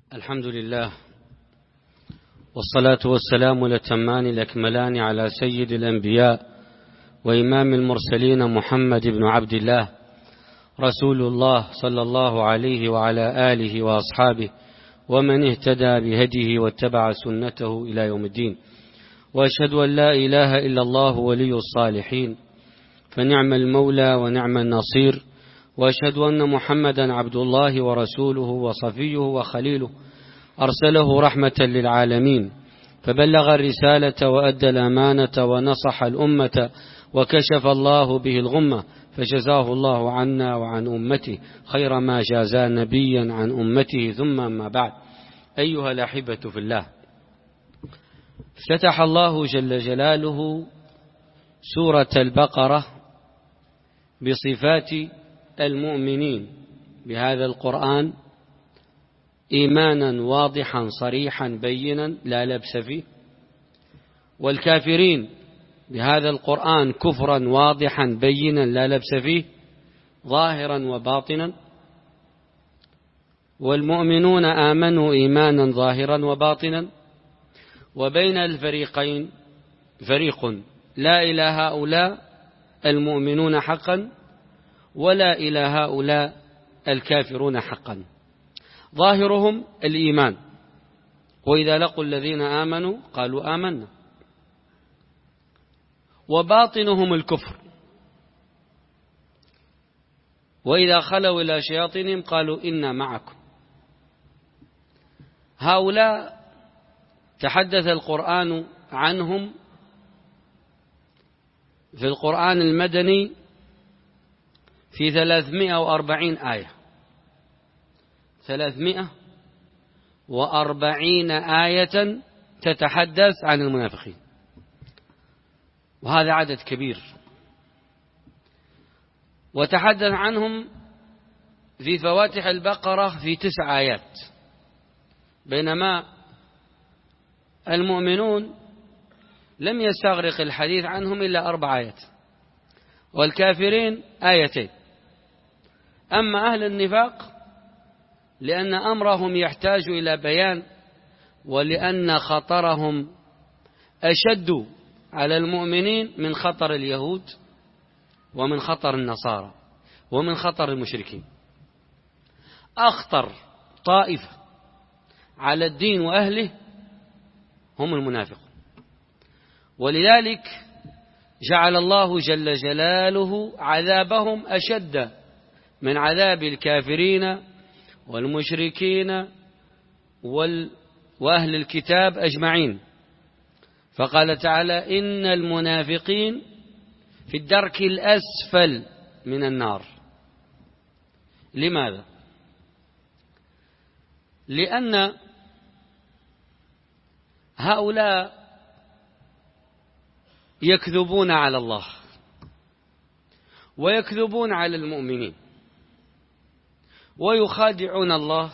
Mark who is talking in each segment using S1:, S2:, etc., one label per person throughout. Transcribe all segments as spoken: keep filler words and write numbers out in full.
S1: الحمد لله، والصلاة والسلام الأتمان الأكملان على سيد الأنبياء وإمام المرسلين محمد بن عبد الله رسول الله صلى الله عليه وعلى آله وأصحابه ومن اهتدى بهديه واتبع سنته إلى يوم الدين. وأشهد أن لا إله إلا الله ولي الصالحين، فنعم المولى ونعم النصير. وأشهد أن محمدا عبد الله ورسوله وصفيه وخليله، أرسله رحمة للعالمين، فبلغ الرسالة وأدى الأمانة ونصح الأمة وكشف الله به الغمة، فجزاه الله عنا وعن أمته خير ما جازى نبيا عن أمته. ثم ما بعد، أيها الأحبة في الله، افتتح الله جل جلاله سورة البقرة بصفات المؤمنين بهذا القرآن إيمانا واضحا صريحا بينا لا لبس فيه، والكافرين بهذا القرآن كفرا واضحا بينا لا لبس فيه ظاهرا وباطنا، والمؤمنون آمنوا إيمانا ظاهرا وباطنا. وبين الفريقين فريق لا إلى هؤلاء المؤمنون حقا ولا إلى هؤلاء الكافرون حقا، ظاهرهم الإيمان، وإذا لقوا الذين آمنوا قالوا آمنا، وباطنهم الكفر، وإذا خلوا إلى شياطينهم قالوا إنا معكم. هؤلاء تحدث القرآن عنهم في القرآن المدني في ثلاثمائة وأربعين آية، ثلاثمائة وأربعين آية تتحدث عن المنافقين، وهذا عدد كبير. وتحدث عنهم في فواتح البقرة في تسع آيات، بينما المؤمنون لم يستغرق الحديث عنهم إلا أربع آيات، والكافرين آيتين. أما أهل النفاق لأن أمرهم يحتاج إلى بيان، ولأن خطرهم أشد على المؤمنين من خطر اليهود ومن خطر النصارى ومن خطر المشركين. أخطر طائفة على الدين وأهله هم المنافقون، ولذلك جعل الله جل جلاله عذابهم أشد من عذاب الكافرين والمشركين وأهل الكتاب أجمعين. فقال تعالى: إن المنافقين في الدرك الأسفل من النار. لماذا؟ لأن هؤلاء يكذبون على الله ويكذبون على المؤمنين ويخادعون الله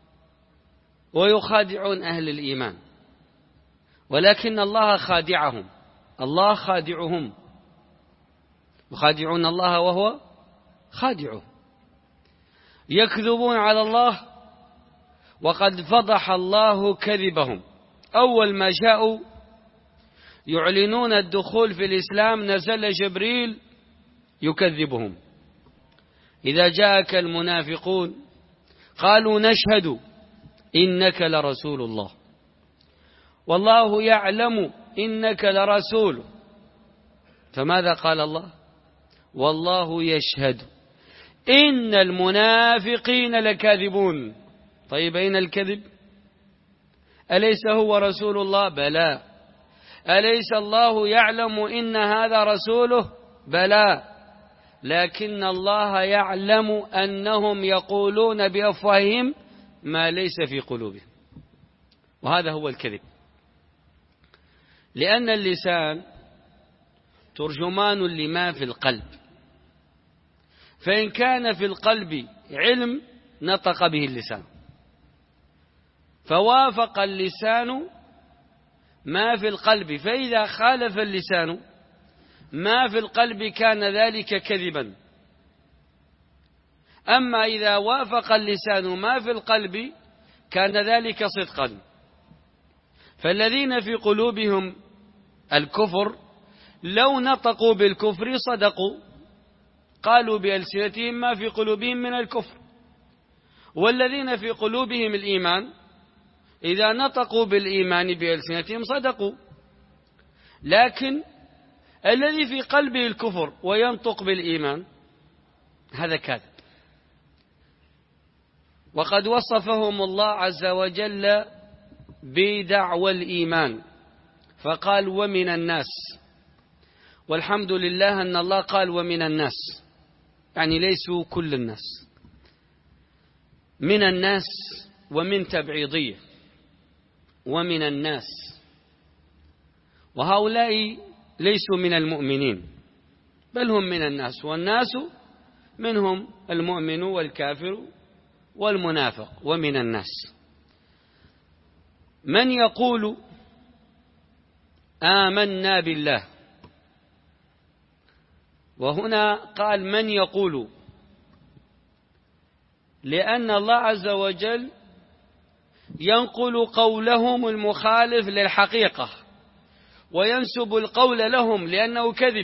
S1: ويخادعون أهل الإيمان، ولكن الله خادعهم، الله خادعهم، يخادعون الله وهو خادعهم. يكذبون على الله وقد فضح الله كذبهم. أول ما جاءوا يعلنون الدخول في الإسلام نزل جبريل يكذبهم: إذا جاءك المنافقون قالوا نشهد إنك لرسول الله والله يعلم إنك لرسول. فماذا قال الله؟ والله يشهد إن المنافقين لكاذبون. طيب أين الكذب؟ أليس هو رسول الله؟ بلى. أليس الله يعلم إن هذا رسوله؟ بلى. لكن الله يعلم أنهم يقولون بأفواههم ما ليس في قلوبهم، وهذا هو الكذب. لأن اللسان ترجمان لما في القلب، فإن كان في القلب علم نطق به اللسان، فوافق اللسان ما في القلب، فإذا خالف اللسان ما في القلب كان ذلك كذبا. أما إذا وافق اللسان ما في القلب كان ذلك صدقا. فالذين في قلوبهم الكفر لو نطقوا بالكفر صدقوا، قالوا بألسنتهم ما في قلوبهم من الكفر. والذين في قلوبهم الإيمان إذا نطقوا بالإيمان بألسنتهم صدقوا. لكن الذي في قلبه الكفر وينطق بالإيمان هذا كاذب. وقد وصفهم الله عز وجل بدعوى الإيمان فقال ومن الناس، والحمد لله أن الله قال ومن الناس، يعني ليسوا كل الناس، من الناس ومن تبعيضية، ومن الناس، وهؤلاء ليسوا من المؤمنين بل هم من الناس، والناس منهم المؤمن والكافر والمنافق. ومن الناس من يقول آمنا بالله، وهنا قال من يقول لأن الله عز وجل ينقل قولهم المخالف للحقيقة وينسب القول لهم لأنه كذب.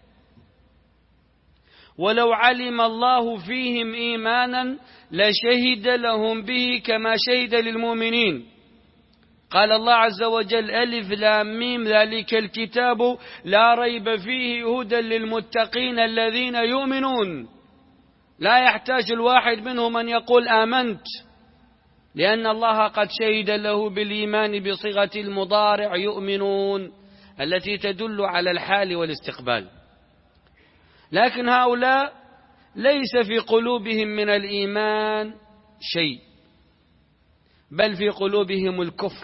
S1: ولو علم الله فيهم إيمانا لشهد لهم به كما شهد للمؤمنين. قال الله عز وجل ألف لام ميم ذلك الكتاب لا ريب فيه هدى للمتقين الذين يؤمنون. لا يحتاج الواحد منهم أن يقول آمنت، لأن الله قد شهد له بالإيمان بصيغة المضارع يؤمنون التي تدل على الحال والاستقبال. لكن هؤلاء ليس في قلوبهم من الإيمان شيء، بل في قلوبهم الكفر،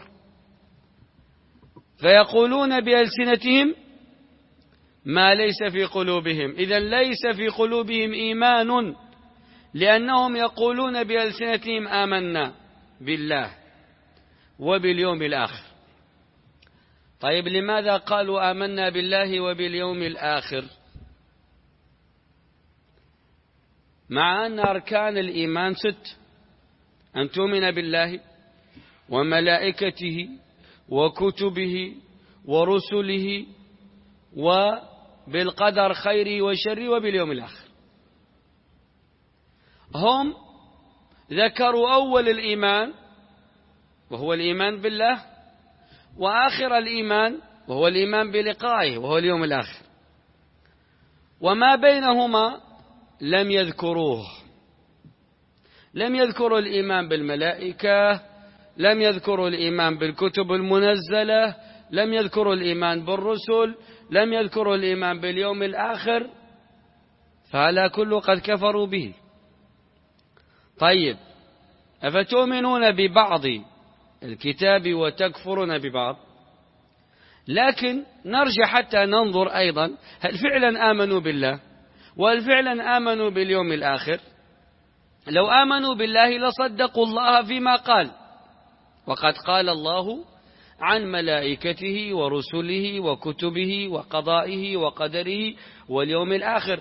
S1: فيقولون بألسنتهم ما ليس في قلوبهم. إذن ليس في قلوبهم إيمان لأنهم يقولون بألسنتهم آمنا بالله وباليوم الآخر. طيب لماذا قالوا آمنا بالله وباليوم الآخر مع أن أركان الإيمان ست؟ أن تؤمن بالله وملائكته وكتبه ورسله وبالقدر خيره وشره وباليوم الآخر. هم ذكروا أول الإيمان وهو الإيمان بالله، وآخر الإيمان وهو الإيمان بلقائه وهو اليوم الآخر، وما بينهما لم يذكروه. لم يذكروا الإيمان بالملائكة، لم يذكروا الإيمان بالكتب المنزلة، لم يذكروا الإيمان بالرسل، لم يذكروا الإيمان باليوم الآخر، فهذا كله قد كفروا به. طيب أفتؤمنون ببعض الكتاب وتكفرون ببعض؟ لكن نرجع حتى ننظر أيضا هل فعلا آمنوا بالله وهل فعلا آمنوا باليوم الآخر؟ لو آمنوا بالله لصدقوا الله فيما قال، وقد قال الله عن ملائكته ورسله وكتبه وقضائه وقدره واليوم الآخر.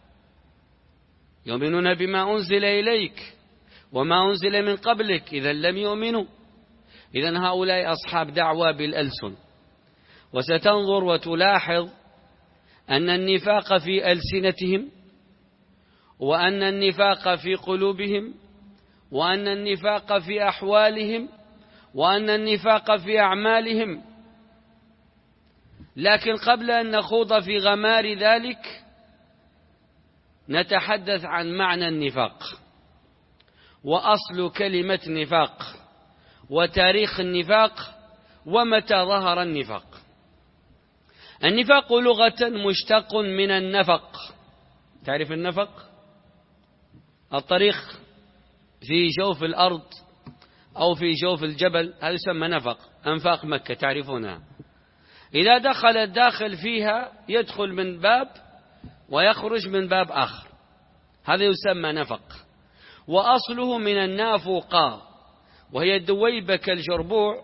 S1: يؤمنون بما أنزل إليك وما أنزل من قبلك إذا لم يؤمنوا. إذن هؤلاء أصحاب دعوى بالألسن. وستنظر وتلاحظ أن النفاق في ألسنتهم، وأن النفاق في قلوبهم، وأن النفاق في أحوالهم، وأن النفاق في أعمالهم. لكن قبل أن نخوض في غمار ذلك نتحدث عن معنى النفاق وأصل كلمة نفاق وتاريخ النفاق ومتى ظهر النفاق. النفاق لغة مشتق من النفق. تعرف النفق؟ الطريق في جوف الأرض أو في جوف الجبل، هذا يسمى نفق. أنفاق مكة تعرفونها. إذا دخل الداخل فيها يدخل من باب ويخرج من باب آخر، هذا يسمى نفق. وأصله من النافقة، وهي الدويبة كالجربوع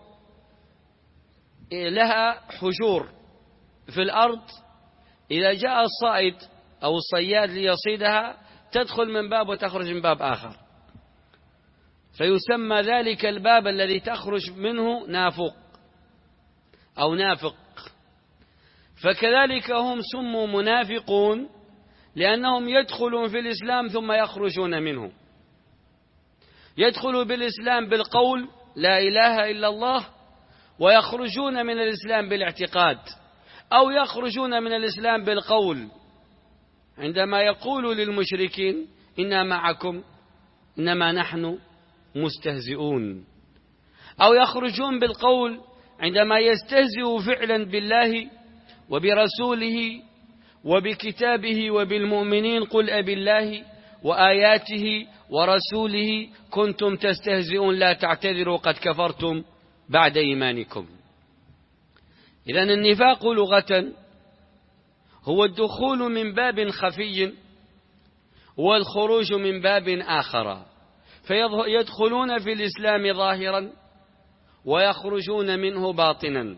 S1: لها حجور في الأرض، إذا جاء الصائد أو الصياد ليصيدها تدخل من باب وتخرج من باب آخر. فيسمى ذلك الباب الذي تخرج منه نافق أو نافق. فكذلك هم سموا منافقون لأنهم يدخلون في الإسلام ثم يخرجون منه. يدخلوا بالإسلام بالقول لا إله إلا الله، ويخرجون من الإسلام بالاعتقاد، أو يخرجون من الإسلام بالقول عندما يقول للمشركين إنا معكم إنما نحن مستهزئون، أو يخرجون بالقول عندما يستهزئ فعلا بالله وبرسوله وبكتابه وبالمؤمنين قل أبي الله وآياته ورسوله كنتم تستهزئون لا تعتذروا قد كفرتم بعد إيمانكم. إذن النفاق لغة هو الدخول من باب خفي والخروج من باب آخر، فيدخلون في الإسلام ظاهرا ويخرجون منه باطنا.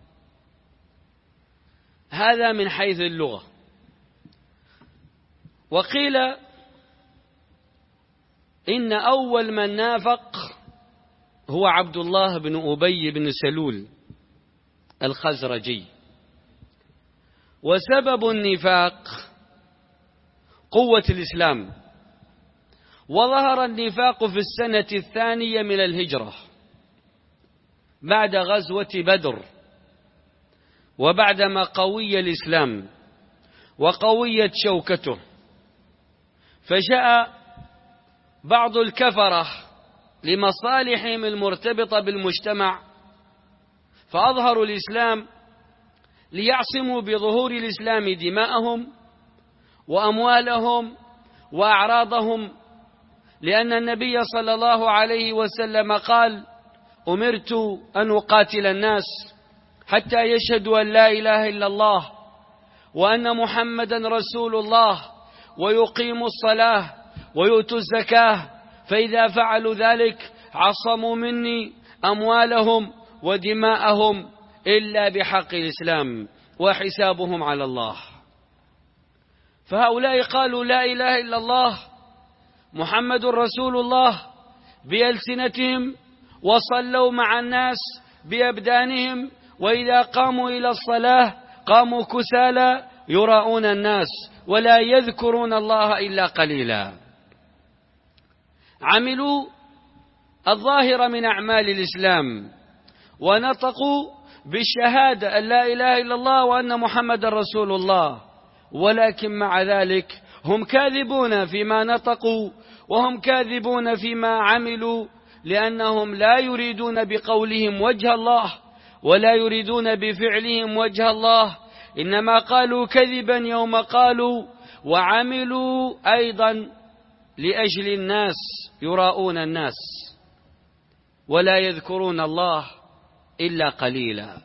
S1: هذا من حيث اللغة. وقيل إن أول من نافق هو عبد الله بن أبي بن سلول الخزرجي. وسبب النفاق قوة الإسلام، وظهر النفاق في السنة الثانية من الهجرة بعد غزوة بدر، وبعدما قوي الإسلام وقويت شوكته، فجاء بعض الكفرة لمصالحهم المرتبطة بالمجتمع فأظهروا الإسلام ليعصموا بظهور الإسلام دماءهم وأموالهم وأعراضهم، لأن النبي صلى الله عليه وسلم قال أمرت أن أقاتل الناس حتى يشهدوا أن لا إله إلا الله وأن محمدا رسول الله ويقيموا الصلاة ويؤتوا الزكاة، فإذا فعلوا ذلك عصموا مني أموالهم ودماءهم إلا بحق الإسلام وحسابهم على الله. فهؤلاء قالوا لا إله إلا الله محمد رسول الله بألسنتهم، وصلوا مع الناس بأبدانهم، وإذا قاموا إلى الصلاة قاموا كسالى يراؤون الناس ولا يذكرون الله إلا قليلا. عملوا الظاهر من أعمال الإسلام ونطقوا بالشهادة أن لا إله إلا الله وأن محمد رسول الله، ولكن مع ذلك هم كاذبون فيما نطقوا وهم كاذبون فيما عملوا، لأنهم لا يريدون بقولهم وجه الله ولا يريدون بفعلهم وجه الله، إنما قالوا كذبا يوم قالوا، وعملوا أيضا لأجل الناس يراؤون الناس ولا يذكرون الله إلا قليلا.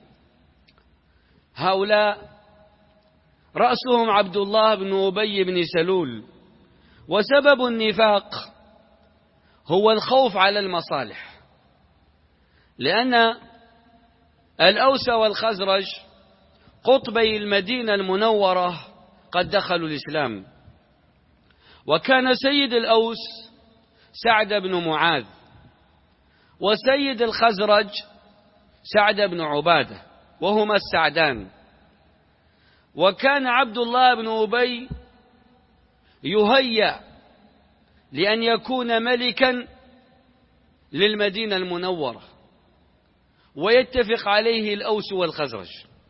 S1: هؤلاء رأسهم عبد الله بن أبي بن سلول. وسبب النفاق هو الخوف على المصالح، لأن الأوس والخزرج قطبي المدينة المنورة قد دخلوا الإسلام، وكان سيد الأوس سعد بن معاذ، وسيد الخزرج سعد بن عبادة، وهما السعدان. وكان عبد الله بن أبي يهيأ لأن يكون ملكا للمدينة المنورة، ويتفق عليه الأوس والخزرج،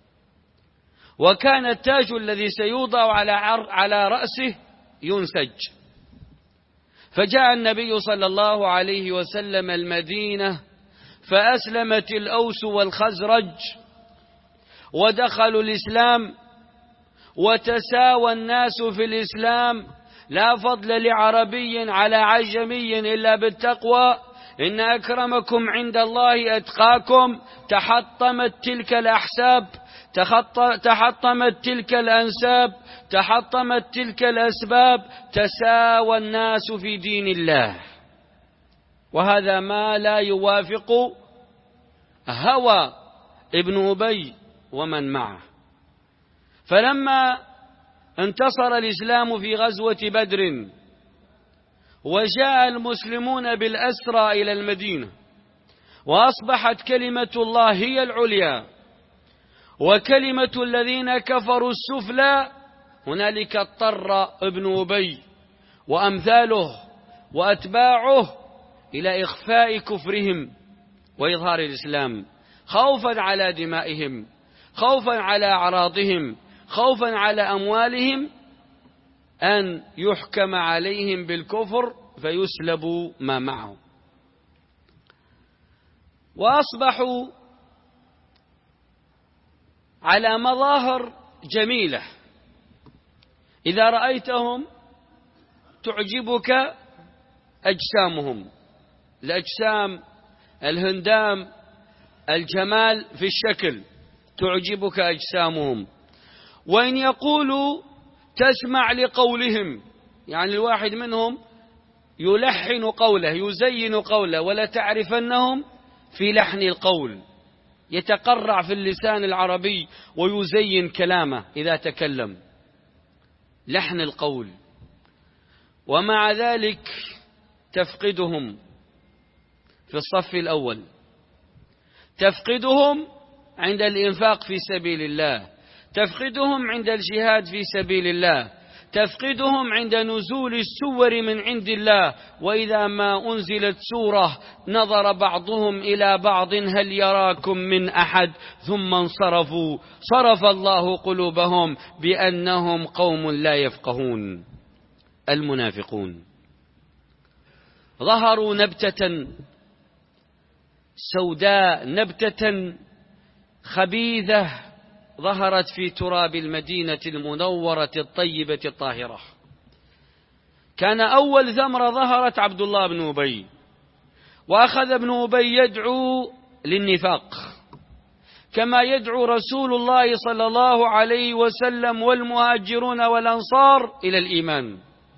S1: وكان التاج الذي سيوضع على على رأسه ينسج. فجاء النبي صلى الله عليه وسلم المدينة فأسلمت الأوس والخزرج ودخلوا الإسلام، وتساوى الناس في الإسلام، لا فضل لعربي على عجمي إلا بالتقوى، إن أكرمكم عند الله أتقاكم. تحطمت تلك الأحساب، تحطمت تلك الأنساب، تحطمت تلك الأسباب، تساوى الناس في دين الله، وهذا ما لا يوافق هوى ابن أبي ومن معه. فلما انتصر الإسلام في غزوة بدر وجاء المسلمون بالأسرى إلى المدينة، وأصبحت كلمة الله هي العليا وكلمة الذين كفروا السفلى. هنالك اضطر ابن أبي وأمثاله وأتباعه إلى إخفاء كفرهم وإظهار الإسلام، خوفا على دمائهم، خوفا على أعراضهم، خوفا على أموالهم، أن يحكم عليهم بالكفر فيسلبوا ما معهم. وأصبحوا على مظاهر جميلة، إذا رأيتهم تعجبك أجسامهم، الأجسام، الهندام، الجمال في الشكل، تعجبك أجسامهم. وإن يقولوا تسمع لقولهم، يعني الواحد منهم يلحن قوله، يزين قوله، ولا تعرفنهم في لحن القول، يتقرع في اللسان العربي ويزين كلامه إذا تكلم، لحن القول. ومع ذلك تفقدهم في الصف الأول، تفقدهم عند الإنفاق في سبيل الله، تفقدهم عند الجهاد في سبيل الله، تفقدهم عند نزول السور من عند الله. وإذا ما أنزلت سورة نظر بعضهم إلى بعض هل يراكم من أحد ثم انصرفوا، صرف الله قلوبهم بأنهم قوم لا يفقهون. المنافقون ظهروا نبتة سوداء، نبتة خبيثة ظهرت في تراب المدينة المنورة الطيبة الطاهرة. كان أول ثمرة ظهرت عبد الله بن أبي، وأخذ ابن أبي يدعو للنفاق كما يدعو رسول الله صلى الله عليه وسلم والمهاجرون والأنصار إلى الإيمان.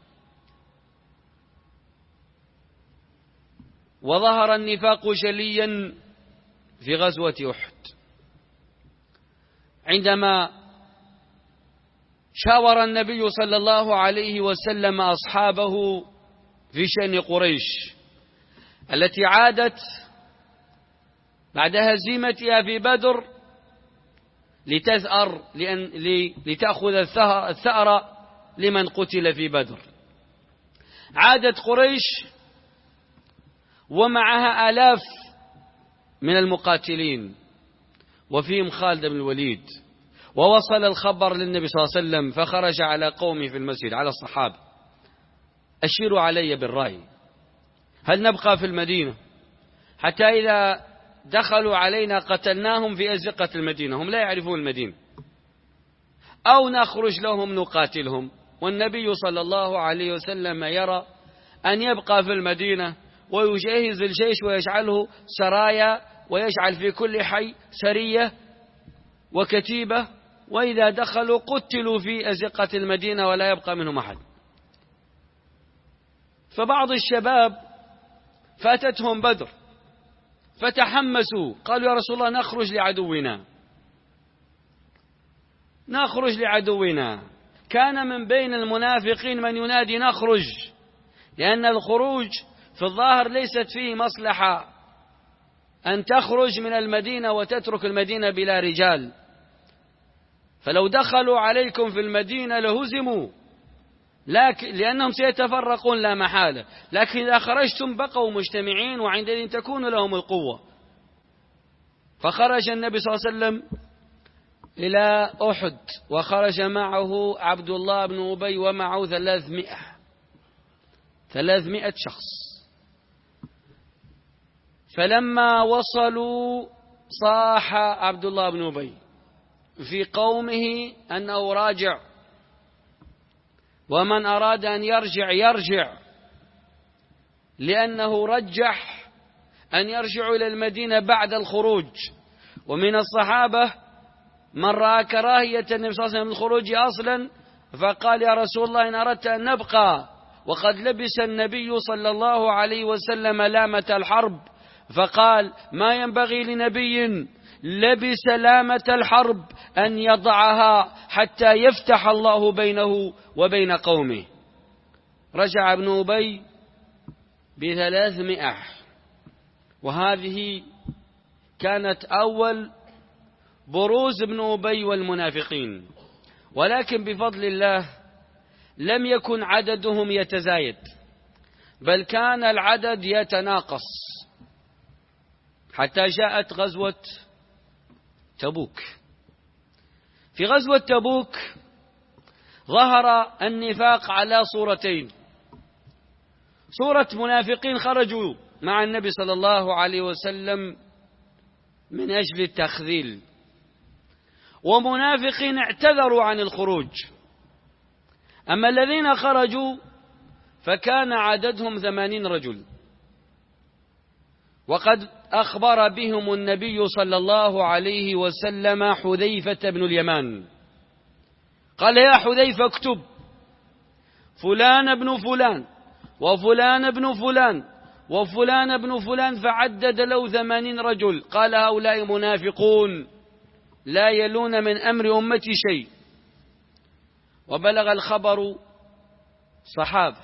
S1: وظهر النفاق جليا في غزوة أحد، عندما شاور النبي صلى الله عليه وسلم أصحابه في شأن قريش التي عادت بعد هزيمتها في بدر لتثأر لأن لتأخذ الثأر لمن قتل في بدر. عادت قريش ومعها آلاف من المقاتلين وفيهم خالد بن الوليد، ووصل الخبر للنبي صلى الله عليه وسلم فخرج على قومه في المسجد، على الصحابة: أشيروا علي بالرأي، هل نبقى في المدينة حتى إذا دخلوا علينا قتلناهم في أزقة المدينة، هم لا يعرفون المدينة، أو نخرج لهم نقاتلهم؟ والنبي صلى الله عليه وسلم يرى أن يبقى في المدينة ويجهز الجيش ويجعله سرايا، ويجعل في كل حي سرية وكتيبة، وإذا دخلوا قتلوا في أزقة المدينة ولا يبقى منهم أحد. فبعض الشباب فاتتهم بدر فتحمسوا، قالوا: يا رسول الله نخرج لعدونا، نخرج لعدونا. كان من بين المنافقين من ينادي: نخرج، لأن الخروج في الظاهر ليست فيه مصلحة، أن تخرج من المدينة وتترك المدينة بلا رجال، فلو دخلوا عليكم في المدينة لهزموا، لكن لأنهم سيتفرقون لا محالة، لكن إذا خرجتم بقوا مجتمعين وعندئذ تكون لهم القوة. فخرج النبي صلى الله عليه وسلم إلى أحد، وخرج معه عبد الله بن أبي ومعه ثلاثمائة ثلاثمائة شخص. فلما وصلوا صاح عبد الله بن أبي في قومه أنه راجع، ومن أراد أن يرجع يرجع، لأنه رجح أن يرجعوا إلى المدينة بعد الخروج. ومن الصحابة من رأى كراهية النبي صلى الله عليه وسلم الخروج أصلا، فقال: يا رسول الله إن أردت أن نبقى، وقد لبس النبي صلى الله عليه وسلم لامة الحرب، فقال: ما ينبغي لنبي لبس لامة الحرب أن يضعها حتى يفتح الله بينه وبين قومه. رجع ابن أبي بثلاثمائة، وهذه كانت أول بروز ابن أبي والمنافقين، ولكن بفضل الله لم يكن عددهم يتزايد، بل كان العدد يتناقص حتى جاءت غزوة تبوك. في غزوة تبوك ظهر النفاق على صورتين: صورة منافقين خرجوا مع النبي صلى الله عليه وسلم من أجل التخذيل، ومنافقين اعتذروا عن الخروج. أما الذين خرجوا فكان عددهم ثمانين رجل، وقد أخبر بهم النبي صلى الله عليه وسلم حذيفة بن اليمان، قال: يا حذيفة اكتب فلان بن فلان وفلان بن فلان وفلان بن فلان، فعدد له ثمانين رجل. قال: هؤلاء منافقون لا يلون من أمر أمتي شيء. وبلغ الخبر صحابة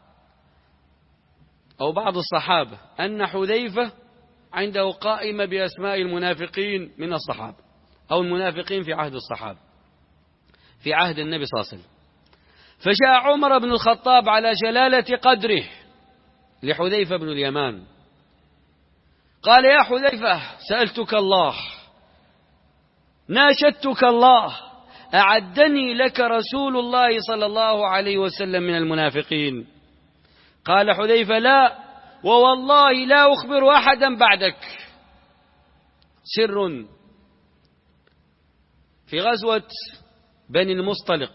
S1: أو بعض الصحابة أن حذيفة عنده قائمة بأسماء المنافقين من الصحابة، أو المنافقين في عهد الصحابة في عهد النبي صلى الله عليه وسلم. فجاء عمر بن الخطاب على جلالة قدره لحذيفة بن اليمان، قال: يا حذيفة سألتك الله، ناشدتك الله، أعدني لك رسول الله صلى الله عليه وسلم من المنافقين. قال حذيفة: لا، ووالله لا أخبر أحدا بعدك. سر. في غزوة بني المصطلق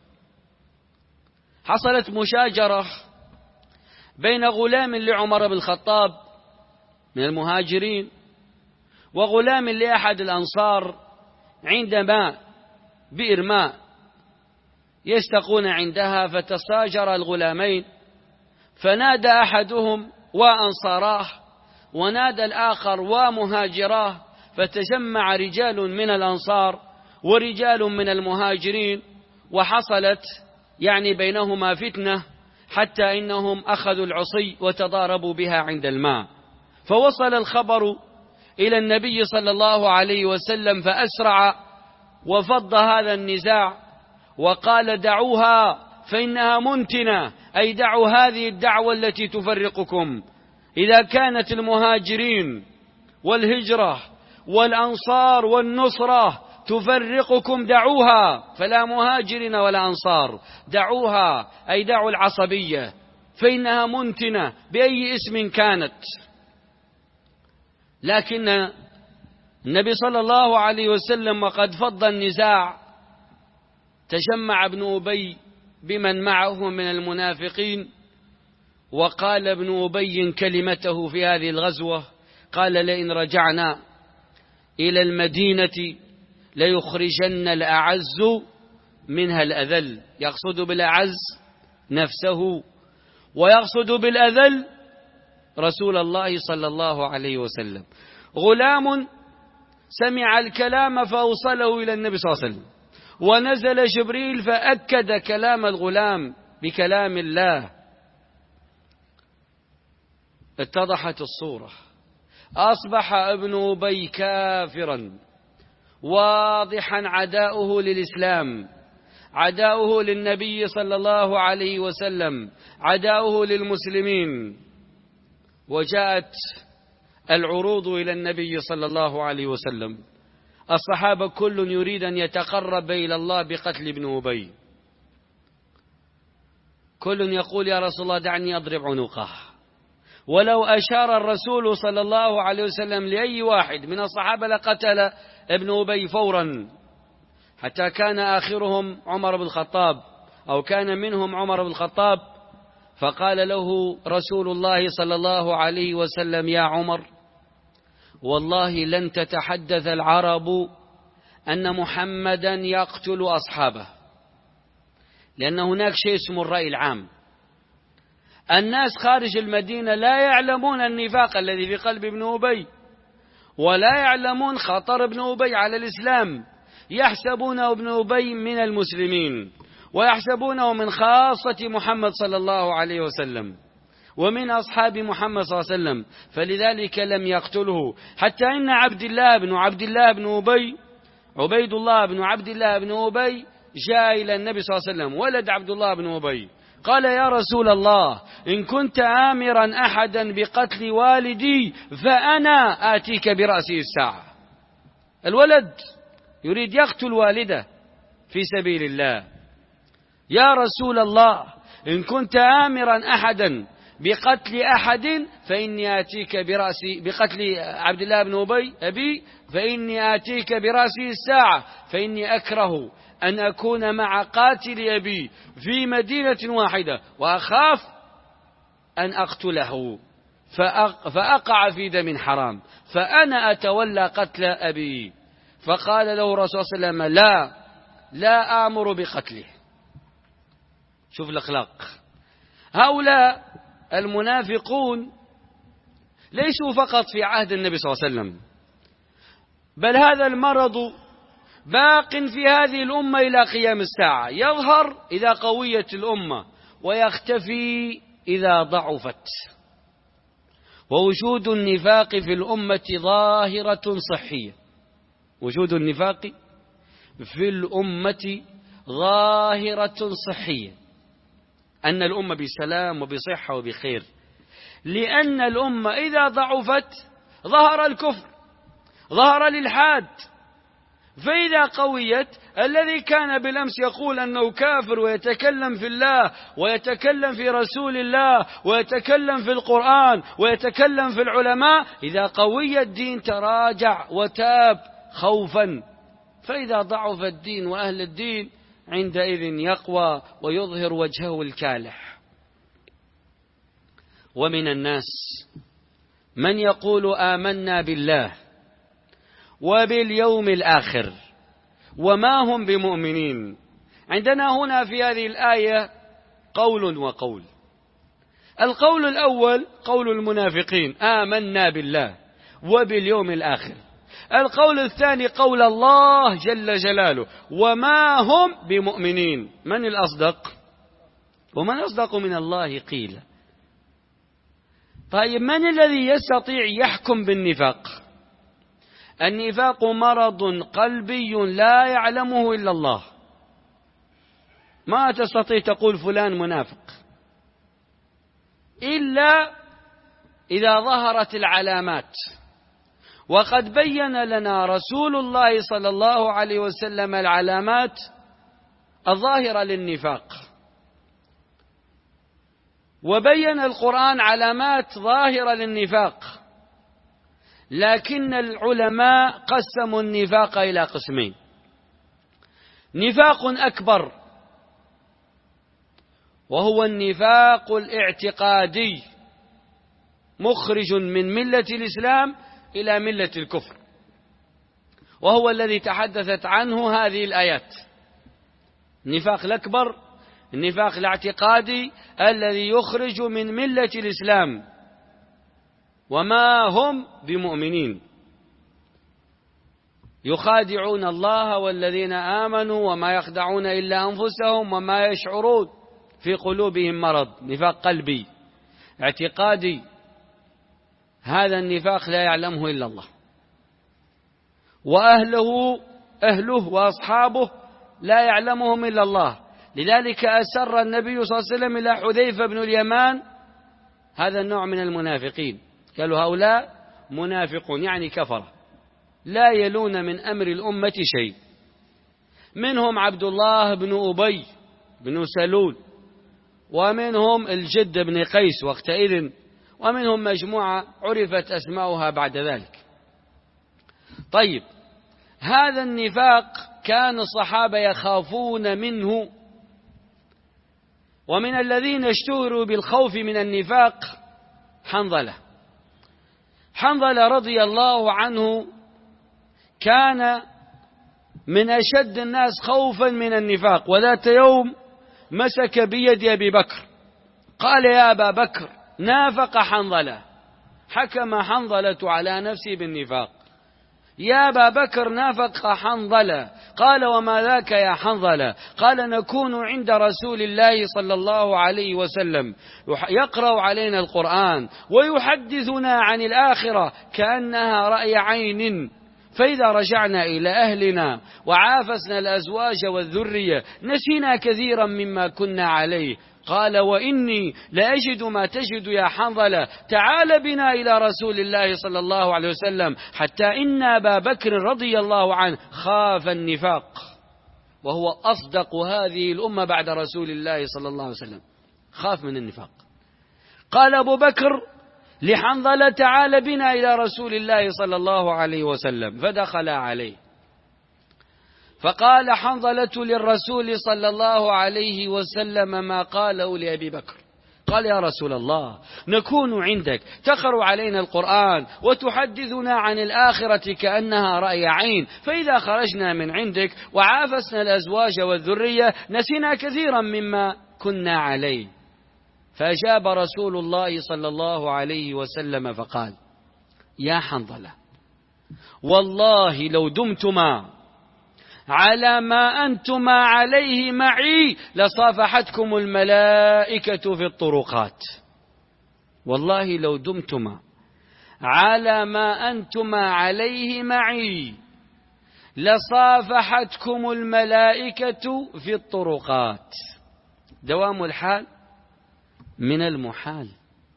S1: حصلت مشاجرة بين غلام لعمر بن الخطاب من المهاجرين وغلام لأحد الأنصار عند ماء، بئر ماء يستقون عندها. فتشاجر الغلامين، فنادى أحدهم وأنصاراه، ونادى الآخر ومهاجراه، فتجمع رجال من الأنصار ورجال من المهاجرين، وحصلت يعني بينهما فتنة، حتى إنهم أخذوا العصي وتضاربوا بها عند الماء. فوصل الخبر إلى النبي صلى الله عليه وسلم، فأسرع وفض هذا النزاع وقال: دعوها فإنها منتنة، أي دعوا هذه الدعوة التي تفرقكم. إذا كانت المهاجرين والهجرة والأنصار والنصرة تفرقكم دعوها، فلا مهاجرين ولا أنصار، دعوها أي دعوا العصبية، فإنها منتنة بأي اسم كانت. لكن النبي صلى الله عليه وسلم وقد فض النزاع تجمع ابن أبي بمن معه من المنافقين، وقال ابن أبي كلمته في هذه الغزوة، قال: لئن رجعنا إلى المدينة ليخرجن الأعز منها الأذل. يقصد بالأعز نفسه، ويقصد بالأذل رسول الله صلى الله عليه وسلم. غلام سمع الكلام فأوصله إلى النبي صلى الله عليه وسلم، ونزل جبريل فأكد كلام الغلام بكلام الله. اتضحت الصورة، أصبح ابن أبي كافرا واضحا عداؤه للإسلام، عداؤه للنبي صلى الله عليه وسلم، عداؤه للمسلمين. وجاءت العروض إلى النبي صلى الله عليه وسلم، الصحابة كل يريد أن يتقرب إلى الله بقتل ابن أبي، كل يقول: يا رسول الله دعني أضرب عنقه. ولو أشار الرسول صلى الله عليه وسلم لأي واحد من الصحابة لقتل ابن أبي فورا، حتى كان آخرهم عمر بن الخطاب، أو كان منهم عمر بن الخطاب، فقال له رسول الله صلى الله عليه وسلم: يا عمر، والله لن تتحدث العرب أن محمدا يقتل أصحابه، لأن هناك شيء اسمه الرأي العام. الناس خارج المدينة لا يعلمون النفاق الذي في قلب ابن أبي، ولا يعلمون خطر ابن أبي على الإسلام، يحسبون ابن أبي من المسلمين، ويحسبونه من خاصة محمد صلى الله عليه وسلم. ومن أصحاب محمد صلى الله عليه وسلم، فلذلك لم يقتله. حتى إن عبد الله بن عبد الله بن أبي عبيد الله بن عبد الله بن أبي جاء إلى النبي صلى الله عليه وسلم، ولد عبد الله بن أبي، قال: يا رسول الله، إن كنت آمرا أحدا بقتل والدي فأنا آتيك برأسه الساعة. الولد يريد يقتل والده في سبيل الله. يا رسول الله، إن كنت آمرا أحدا بقتل أحد فإني آتيك برأسي بقتل عبد الله بن أبي أبي فإني آتيك برأسه الساعة، فإني أكره أن أكون مع قاتل أبي في مدينة واحدة وأخاف أن أقتله فأقع في دم حرام، فأنا أتولى قتل أبي. فقال له الرسول صلى الله عليه وسلم: لا لا آمر بقتله. شوف الأخلاق. هؤلاء المنافقون ليسوا فقط في عهد النبي صلى الله عليه وسلم، بل هذا المرض باق في هذه الأمة إلى قيام الساعة، يظهر إذا قويت الأمة ويختفي إذا ضعفت. ووجود النفاق في الأمة ظاهرة صحية، وجود النفاق في الأمة ظاهرة صحية، أن الأمة بسلام وبصحة وبخير، لأن الأمة إذا ضعفت ظهر الكفر، ظهر الإلحاد. فإذا قويت، الذي كان بالأمس يقول أنه كافر ويتكلم في الله ويتكلم في رسول الله ويتكلم في القرآن ويتكلم في العلماء، إذا قوي الدين تراجع وتاب خوفا. فإذا ضعف الدين وأهل الدين عندئذ يقوى ويظهر وجهه الكالح. ومن الناس من يقول آمنا بالله وباليوم الآخر وما هم بمؤمنين. عندنا هنا في هذه الآية قول وقول. القول الأول قول المنافقين: آمنا بالله وباليوم الآخر. القول الثاني قول الله جل جلاله: وما هم بمؤمنين. من الأصدق؟ ومن أصدق من الله قيلا. طيب، من الذي يستطيع يحكم بالنفاق؟ النفاق مرض قلبي لا يعلمه إلا الله. ما تستطيع تقول فلان منافق إلا إذا ظهرت العلامات. وقد بين لنا رسول الله صلى الله عليه وسلم العلامات الظاهرة للنفاق، وبين القرآن علامات ظاهرة للنفاق. لكن العلماء قسموا النفاق إلى قسمين: نفاق أكبر وهو النفاق الاعتقادي مخرج من ملة الإسلام إلى ملة الكفر، وهو الذي تحدثت عنه هذه الآيات. النفاق الأكبر النفاق الاعتقادي الذي يخرج من ملة الإسلام، وما هم بمؤمنين، يخادعون الله والذين آمنوا وما يخدعون إلا أنفسهم وما يشعرون، في قلوبهم مرض. نفاق قلبي اعتقادي، هذا النفاق لا يعلمه إلا الله، وأهله أهله وأصحابه لا يعلمهم إلا الله. لذلك أسر النبي صلى الله عليه وسلم إلى حذيفة بن اليمان هذا النوع من المنافقين، قالوا هؤلاء منافقون، يعني كفر لا يلون من أمر الأمة شيء. منهم عبد الله بن أبي بن سلول، ومنهم الجد بن قيس وقتئذ، ومنهم مجموعة عرفت أسماؤها بعد ذلك. طيب، هذا النفاق كان الصحابة يخافون منه، ومن الذين اشتهروا بالخوف من النفاق حنظلة. حنظلة رضي الله عنه كان من أشد الناس خوفا من النفاق، وذات يوم مسك بيد أبي بكر قال: يا أبا بكر، نافق حنظلة. حكم حنظلة على نفسه بالنفاق.
S2: يا أبا بكر نافق حنظلة. قال وما ذاك يا حنظلة؟ قال نكون عند رسول الله صلى الله عليه وسلم يقرأ علينا القرآن ويحدثنا عن الآخرة كأنها رأي عين، فإذا رجعنا إلى أهلنا وعافسنا الأزواج والذرية نسينا كثيرا مما كنا عليه. قال وإني لأجد ما تجد يا حنظلة، تعال بنا إلى رسول الله صلى الله عليه وسلم، حتى إن أبا بكر رضي الله عنه خاف النفاق، وهو أصدق هذه الأمة بعد رسول الله صلى الله عليه وسلم، خاف من النفاق. قال أبو بكر لحنظلة تعال بنا إلى رسول الله صلى الله عليه وسلم، فدخل عليه فقال حنظلة للرسول صلى الله عليه وسلم ما قاله لأبي بكر. قال يا رسول الله نكون عندك تقرأ علينا القرآن وتحدثنا عن الآخرة كأنها رأي عين، فإذا خرجنا من عندك وعافسنا الأزواج والذرية نسينا كثيرا مما كنا عليه. فأجاب رسول الله صلى الله عليه وسلم فقال يا حنظلة والله لو دمتما على ما أنتما عليه معي لصافحتكم الملائكة في الطرقات. والله لو دمتما على ما أنتما عليه معي لصافحتكم الملائكة في الطرقات. دوام الحال من المحال،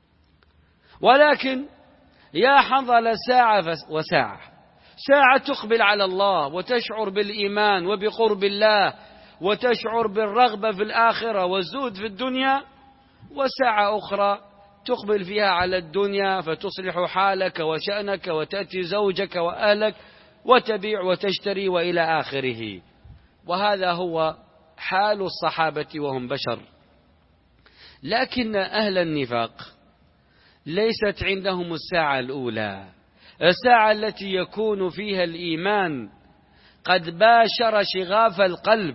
S2: ولكن يا حنظلة ساعة وساعة، ساعة تقبل على الله وتشعر بالإيمان وبقرب الله وتشعر بالرغبة في الآخرة والزهد في الدنيا، وساعة أخرى تقبل فيها على الدنيا فتصلح حالك وشأنك وتأتي زوجك وأهلك وتبيع وتشتري وإلى آخره. وهذا هو حال الصحابة وهم بشر. لكن أهل النفاق ليست عندهم الساعة الأولى، الساعة التي يكون فيها الإيمان قد باشر شغاف القلب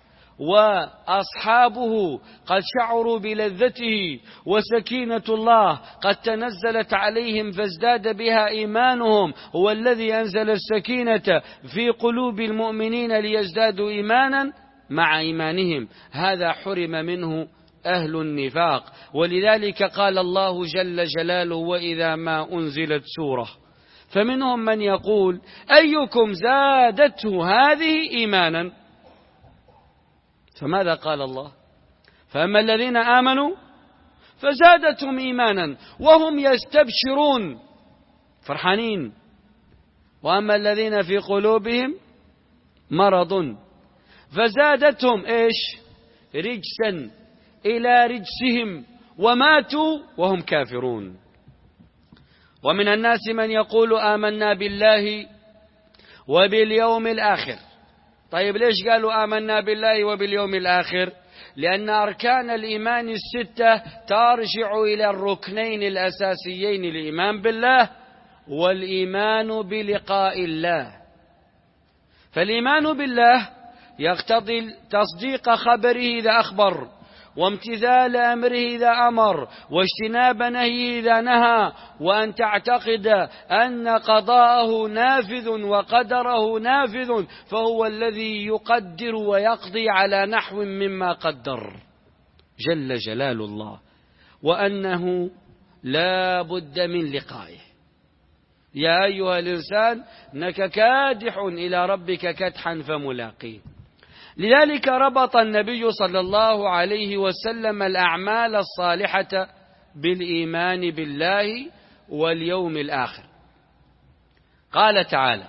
S2: وأصحابه قد شعروا بلذته، وسكينة الله قد تنزلت عليهم فازداد بها إيمانهم. هو الذي أنزل السكينة في قلوب المؤمنين ليزدادوا إيمانا مع إيمانهم. هذا حرم منه أهل النفاق. ولذلك قال الله جل جلاله وإذا ما أنزلت سورة فمنهم من يقول أيكم زادته هذه إيمانا. فماذا قال الله؟ فأما الذين آمنوا فزادتهم إيمانا وهم يستبشرون فرحانين، وأما الذين في قلوبهم مرض فزادتهم إيش؟ رجسا إلى رجسهم وماتوا وهم كافرون. ومن الناس من يقول آمنا بالله وباليوم الآخر. طيب ليش قالوا آمنا بالله وباليوم الآخر؟ لأن أركان الإيمان الستة ترجع إلى الركنين الأساسيين، الإيمان بالله والإيمان بلقاء الله. فالإيمان بالله يقتضي تصديق خبره إذا أخبر، وامتثال أمره إذا أمر، واجتناب نهيه إذا نهى، وأن تعتقد أن قضاءه نافذ وقدره نافذ، فهو الذي يقدر ويقضي على نحو مما قدر جل جلال الله، وأنه لا بد من لقائه. يا أيها الإنسان إنك كادح إلى ربك كدحا فملاقيه. لذلك ربط النبي صلى الله عليه وسلم الأعمال الصالحة بالإيمان بالله واليوم الآخر. قال تعالى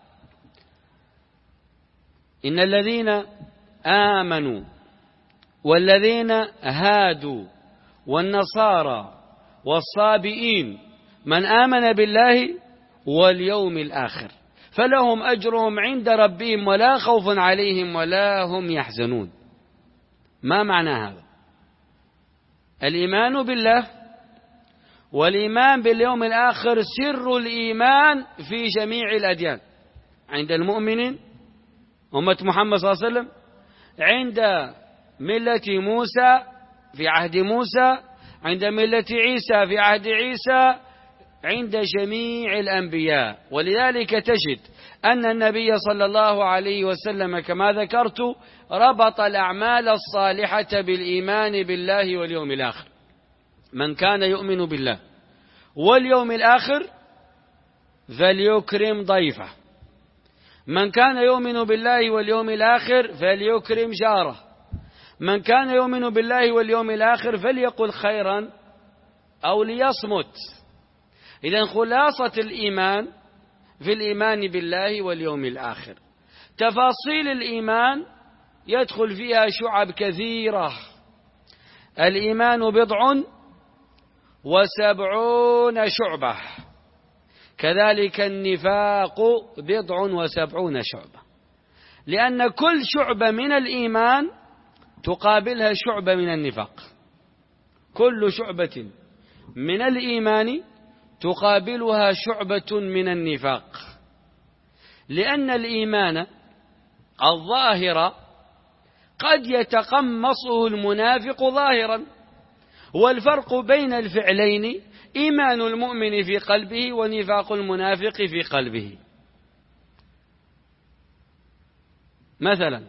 S2: إن الذين آمنوا والذين هادوا والنصارى والصابئين من آمن بالله واليوم الآخر فلهم أجرهم عند ربهم ولا خوف عليهم ولا هم يحزنون. ما معنى هذا؟ الإيمان بالله والإيمان باليوم الآخر سر الإيمان في جميع الأديان، عند المؤمنين أمة محمد صلى الله عليه وسلم، عند ملة موسى في عهد موسى، عند ملة عيسى في عهد عيسى، عند جميع الأنبياء. ولذلك تجد أن النبي صلى الله عليه وسلم كما ذكرت ربط الأعمال الصالحة بالإيمان بالله واليوم الآخر. من كان يؤمن بالله واليوم الآخر فليكرم ضيفه، من كان يؤمن بالله واليوم الآخر فليكرم جاره، من كان يؤمن بالله واليوم الآخر فليقل خيرا أو ليصمت. إذن خلاصة الإيمان في الإيمان بالله واليوم الآخر. تفاصيل الإيمان يدخل فيها شعب كثيرة. الإيمان بضع وسبعون شعبة، كذلك النفاق بضع وسبعون شعبة، لأن كل شعبة من الإيمان تقابلها شعبة من النفاق. كل شعبة من الإيمان تقابلها شعبة من النفاق، لأن الإيمان الظاهر قد يتقمصه المنافق ظاهرا، والفرق بين الفعلين إيمان المؤمن في قلبه ونفاق المنافق في قلبه. مثلا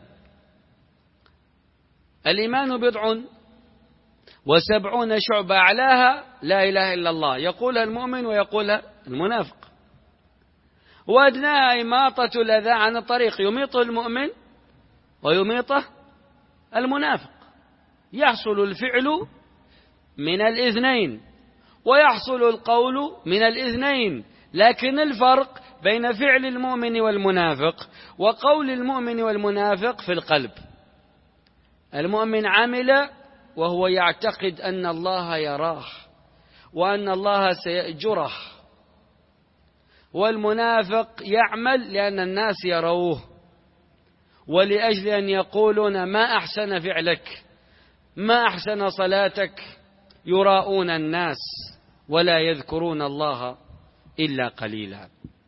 S2: الإيمان بضع وسبعون شعبة، أعلاها لا إله إلا الله يقولها المؤمن ويقولها المنافق، وأدناها إماطة الأذى عن الطريق، يميطه المؤمن ويميطه المنافق. يحصل الفعل من الإذنين ويحصل القول من الإذنين، لكن الفرق بين فعل المؤمن والمنافق وقول المؤمن والمنافق في القلب. المؤمن عمل وهو يعتقد أن الله يراه وأن الله سيأجره، والمنافق يعمل لأن الناس يروه ولأجل أن يقولون ما أحسن فعلك، ما أحسن صلاتك، يراؤون الناس ولا يذكرون الله إلا قليلا.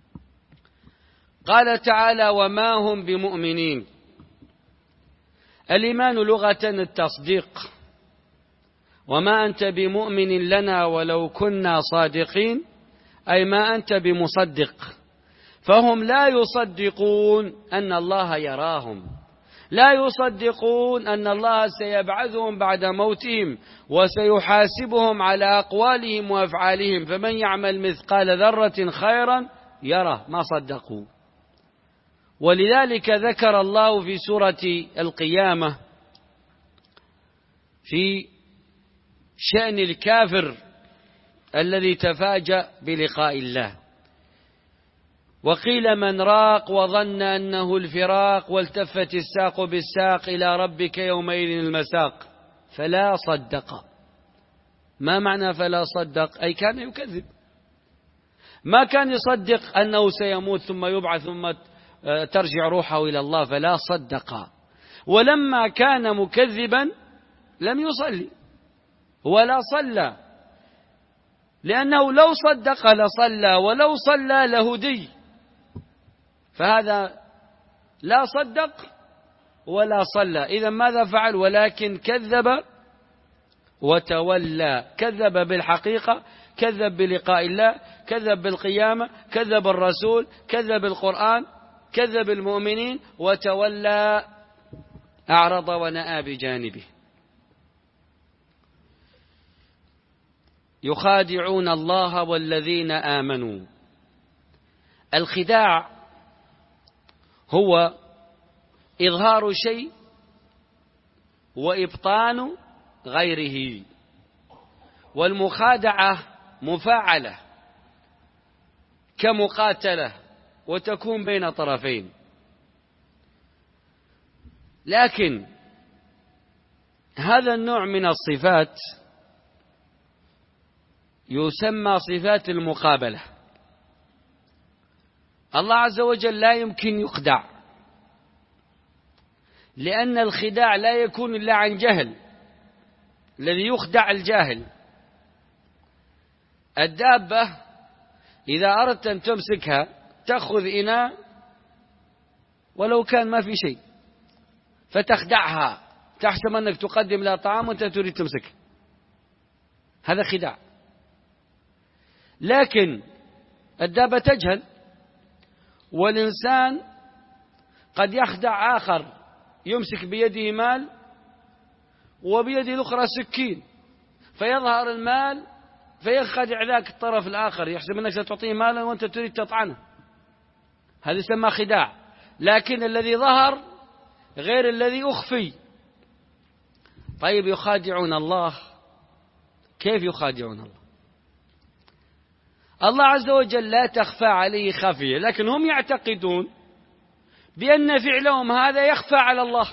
S2: قال تعالى وما هم بمؤمنين. الإيمان لغة التصديق، وما أنت بمؤمن لنا ولو كنا صادقين، أي ما أنت بمصدق. فهم لا يصدقون أن الله يراهم، لا يصدقون أن الله سيبعثهم بعد موتهم وسيحاسبهم على أقوالهم وأفعالهم، فمن يعمل مثقال ذرة خيرا يره، ما صدقوا. ولذلك ذكر الله في سورة القيامة في شأن الكافر الذي تفاجأ بلقاء الله: وقيل من راق وظن أنه الفراق والتفت الساق بالساق إلى ربك يومئذ المساق فلا صدق. ما معنى فلا صدق؟ أي كان يكذب، ما كان يصدق أنه سيموت ثم يبعث ثم ترجع روحه إلى الله، فلا صدق. ولما كان مكذبا لم يصلي ولا صلى، لأنه لو صدق لصلى، ولو صلى لهدي. فهذا لا صدق ولا صلى. إذا ماذا فعل؟ ولكن كذب وتولى. كذب بالحقيقة، كذب بلقاء الله، كذب بالقيامة، كذب الرسول، كذب القرآن، كذب المؤمنين، وتولى، أعرض ونأى بجانبه. يخادعون الله والذين آمنوا. الخداع هو إظهار شيء وإبطان غيره، والمخادعة مفاعلة كمقاتلة وتكون بين طرفين. لكن هذا النوع من الصفات يسمى صفات المقابلة. الله عز وجل لا يمكن يخدع، لأن الخداع لا يكون إلا عن جهل، الذي يخدع الجاهل. الدابة إذا أردت أن تمسكها تأخذ إناء ولو كان ما في شيء فتخدعها، تحسب أنك تقدم لها طعام وأنت تريد تمسك، هذا خداع. لكن الدابة تجهل، والإنسان قد يخدع آخر، يمسك بيده مال وبيده الأخرى سكين، فيظهر المال فيخدع ذاك الطرف الآخر، يحسب أنك ستعطيه مالا وأنت تريد تطعنه، هذا يسمى خداع. لكن الذي ظهر غير الذي أخفي. طيب يخادعون الله، كيف يخادعون الله؟ الله عز وجل لا تخفى عليه خافية، لكن هم يعتقدون بأن فعلهم هذا يخفى على الله،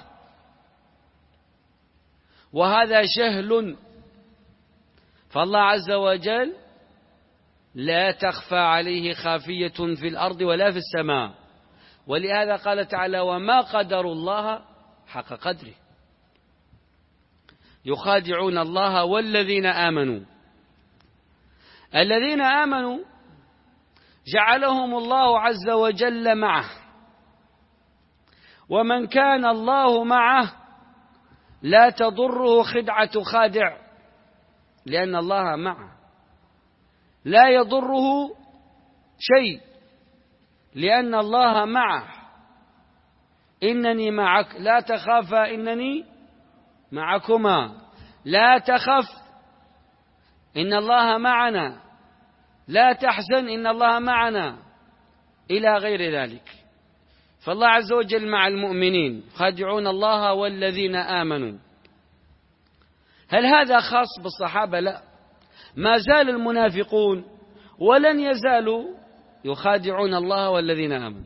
S2: وهذا جهل. فالله عز وجل لا تخفى عليه خافية في الأرض ولا في السماء، ولهذا قال تعالى: وما قدروا الله حق قدره. يخادعون الله والذين آمنوا. الذين آمنوا جعلهم الله عز وجل معه، ومن كان الله معه لا تضره خدعة خادع، لأن الله معه. لا يضره شيء لأن الله معه. إنني معك، لا تخافا إنني معكما، لا تخف إن الله معنا، لا تحزن إن الله معنا، إلى غير ذلك. فالله عز وجل مع المؤمنين. خادعون الله والذين آمنوا. هل هذا خاص بالصحابة؟ لا، ما زال المنافقون ولن يزالوا يخادعون الله والذين آمنوا.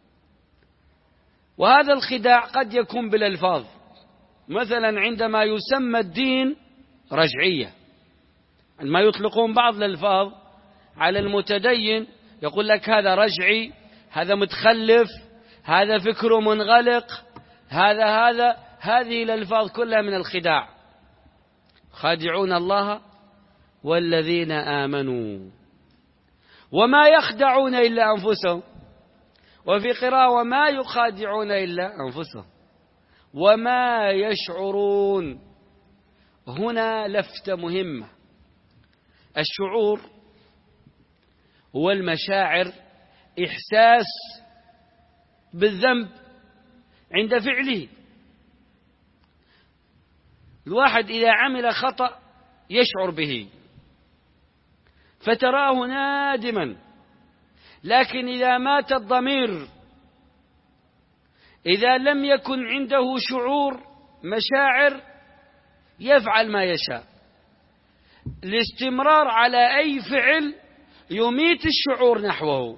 S2: وهذا الخداع قد يكون بالألفاظ، مثلا عندما يسمى الدين رجعية، عندما يطلقون بعض الألفاظ على المتدين يقول لك هذا رجعي، هذا متخلف، هذا فكره منغلق، هذا هذا هذه الألفاظ كلها من الخداع. خادعون الله والذين آمنوا وما يخدعون إلا أنفسهم، وفي قراءة وما يخادعون إلا أنفسهم وما يشعرون. هنا لفتة مهمة. الشعور هو المشاعر، إحساس بالذنب عند فعله. الواحد إذا عمل خطأ يشعر به فتراه نادما، لكن إذا مات الضمير، إذا لم يكن عنده شعور مشاعر، يفعل ما يشاء. الاستمرار على أي فعل يميت الشعور نحوه،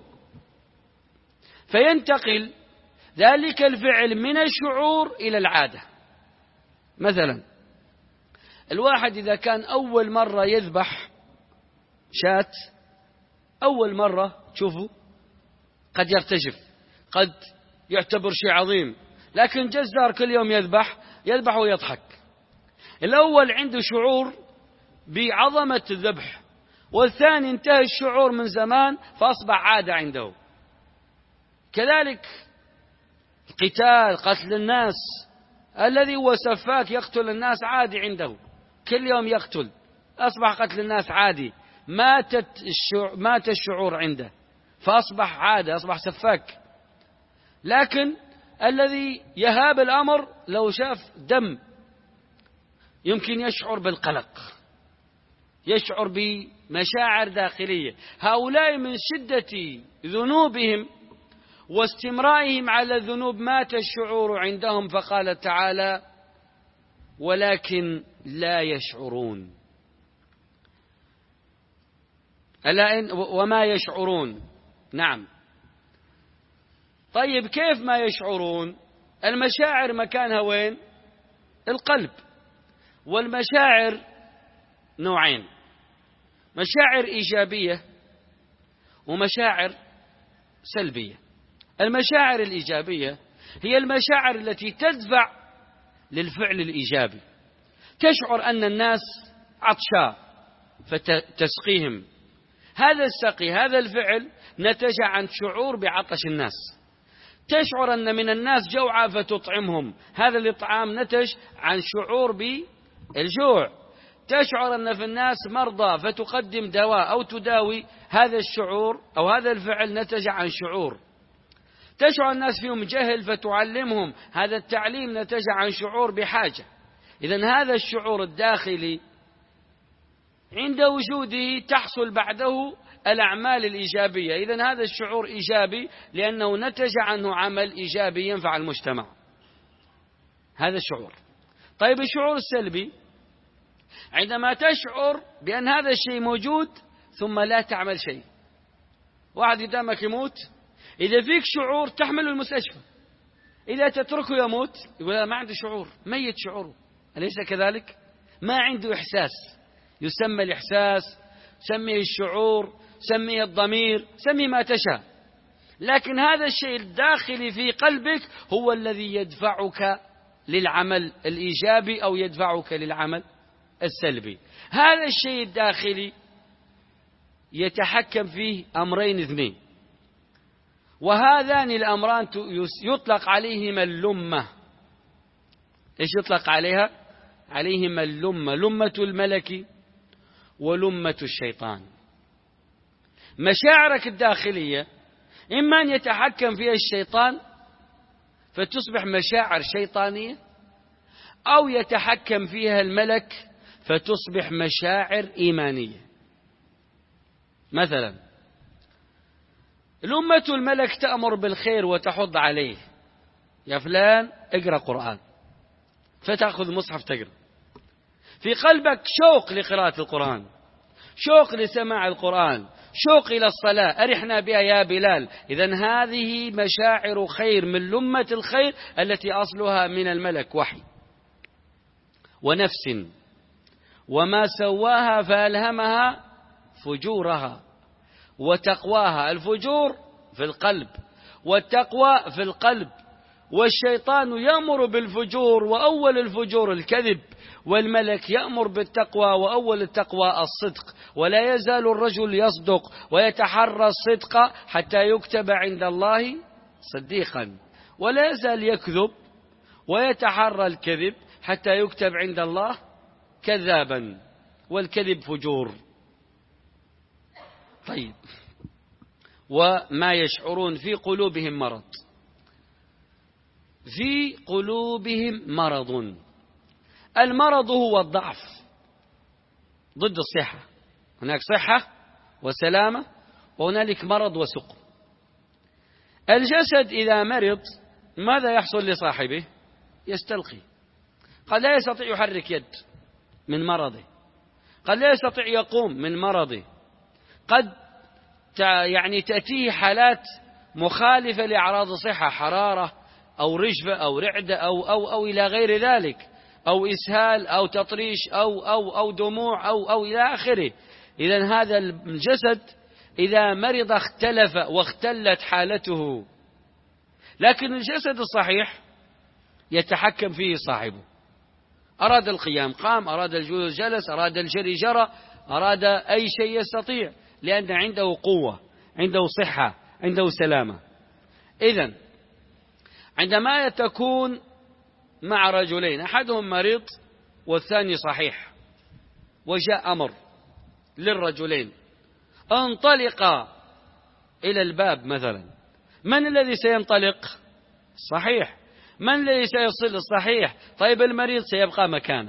S2: فينتقل ذلك الفعل من الشعور إلى العادة. مثلا الواحد إذا كان أول مرة يذبح شاة، أول مرة تشوفوا قد يرتجف، قد يعتبر شيء عظيم، لكن جزار كل يوم يذبح يذبح ويضحك. الأول عنده شعور بعظمة الذبح، والثاني انتهى الشعور من زمان فأصبح عادة عنده. كذلك القتال، قتل الناس، الذي هو سفاك يقتل الناس عادي عنده، كل يوم يقتل، أصبح قتل الناس عادي، ماتت الشعور مات الشعور عنده فأصبح عادة، أصبح سفاك. لكن الذي يهاب الأمر لو شاف دم يمكن يشعر بالقلق، يشعر بمشاعر داخلية. هؤلاء من شدة ذنوبهم واستمرائهم على الذنوب مات الشعور عندهم، فقال تعالى: ولكن لا يشعرون. ألا إن وما يشعرون. نعم. طيب كيف ما يشعرون؟ المشاعر مكانها وين؟ القلب. والمشاعر نوعين: مشاعر إيجابية ومشاعر سلبية. المشاعر الإيجابية هي المشاعر التي تدفع للفعل الإيجابي. تشعر أن الناس عطشاء فتسقيهم، هذا السقي، هذا الفعل نتج عن شعور بعطش الناس. تشعر أن من الناس جوعى فتطعمهم، هذا الإطعام نتج عن شعور بالجوع. تشعر أن في الناس مرضى فتقدم دواء أو تداوي، هذا الشعور أو هذا الفعل نتج عن شعور تشعر الناس فيهم جهل فتعلمهم، هذا التعليم نتج عن شعور بحاجة. إذن هذا الشعور الداخلي عند وجوده تحصل بعده الأعمال الإيجابية. إذن هذا الشعور إيجابي لأنه نتج عنه عمل إيجابي ينفع المجتمع، هذا الشعور. طيب الشعور السلبي عندما تشعر بأن هذا الشيء موجود ثم لا تعمل شيء. واحد قدامك يموت، إذا فيك شعور تحمله المستشفى، إذا تتركه يموت يقول ما عنده شعور، ميت شعوره، أليس كذلك؟ ما عنده إحساس، يسمى الإحساس، سميه الشعور، سميه الضمير، سميه ما تشاء. لكن هذا الشيء الداخلي في قلبك هو الذي يدفعك للعمل الإيجابي أو يدفعك للعمل السلبي. هذا الشيء الداخلي يتحكم فيه أمرين اثنين، وهذان الأمران يطلق عليهما اللمة. إيش يطلق عليها؟ عليهما اللمة، لمة الملك ولمة الشيطان. مشاعرك الداخلية إما أن يتحكم فيها الشيطان فتصبح مشاعر شيطانية، أو يتحكم فيها الملك فتصبح مشاعر إيمانية. مثلا لمة الملك تأمر بالخير وتحض عليه، يا فلان اقرأ قرآن، فتأخذ مصحف تقرأ، في قلبك شوق لقراءة القرآن، شوق لسماع القرآن، شوق إلى الصلاة، أرحنا بها يا بلال. إذن هذه مشاعر خير من لمة الخير التي أصلها من الملك وحي. ونفس وما سواها فألهمها فجورها وتقواها. الفجور في القلب والتقوى في القلب، والشيطان يأمر بالفجور وأول الفجور الكذب، والملك يأمر بالتقوى وأول التقوى الصدق. ولا يزال الرجل يصدق ويتحرى الصدق حتى يكتب عند الله صديقا، ولا يزال يكذب ويتحرى الكذب حتى يكتب عند الله كذابا، والكذب فجور. طيب، وما يشعرون في قلوبهم مرض، في قلوبهم مرض. المرض هو الضعف ضد الصحة، هناك صحة وسلامة وهنالك مرض وسقم. الجسد إذا مرض ماذا يحصل لصاحبه؟ يستلقي، قد لا يستطيع يحرك يد من مرضه، قد لا يستطيع يقوم من مرضه، قد يعني تأتيه حالات مخالفة لأعراض الصحة، حرارة أو رجفة أو رعدة أو, أو, أو إلى غير ذلك، أو إسهال أو تطريش أو, أو, أو دموع أو, أو إلى آخره. إذن هذا الجسد إذا مرض اختلف واختلت حالته. لكن الجسد الصحيح يتحكم فيه صاحبه، أراد القيام قام، أراد الجلوس جلس، أراد الجري جرى، أراد أي شيء يستطيع، لأن عنده قوة، عنده صحة، عنده سلامة. إذن عندما تكون مع رجلين، أحدهم مريض والثاني صحيح، وجاء أمر للرجلين انطلقا إلى الباب مثلا، من الذي سينطلق؟ صحيح. من الذي سيصل؟ الصحيح. طيب المريض سيبقى مكانه.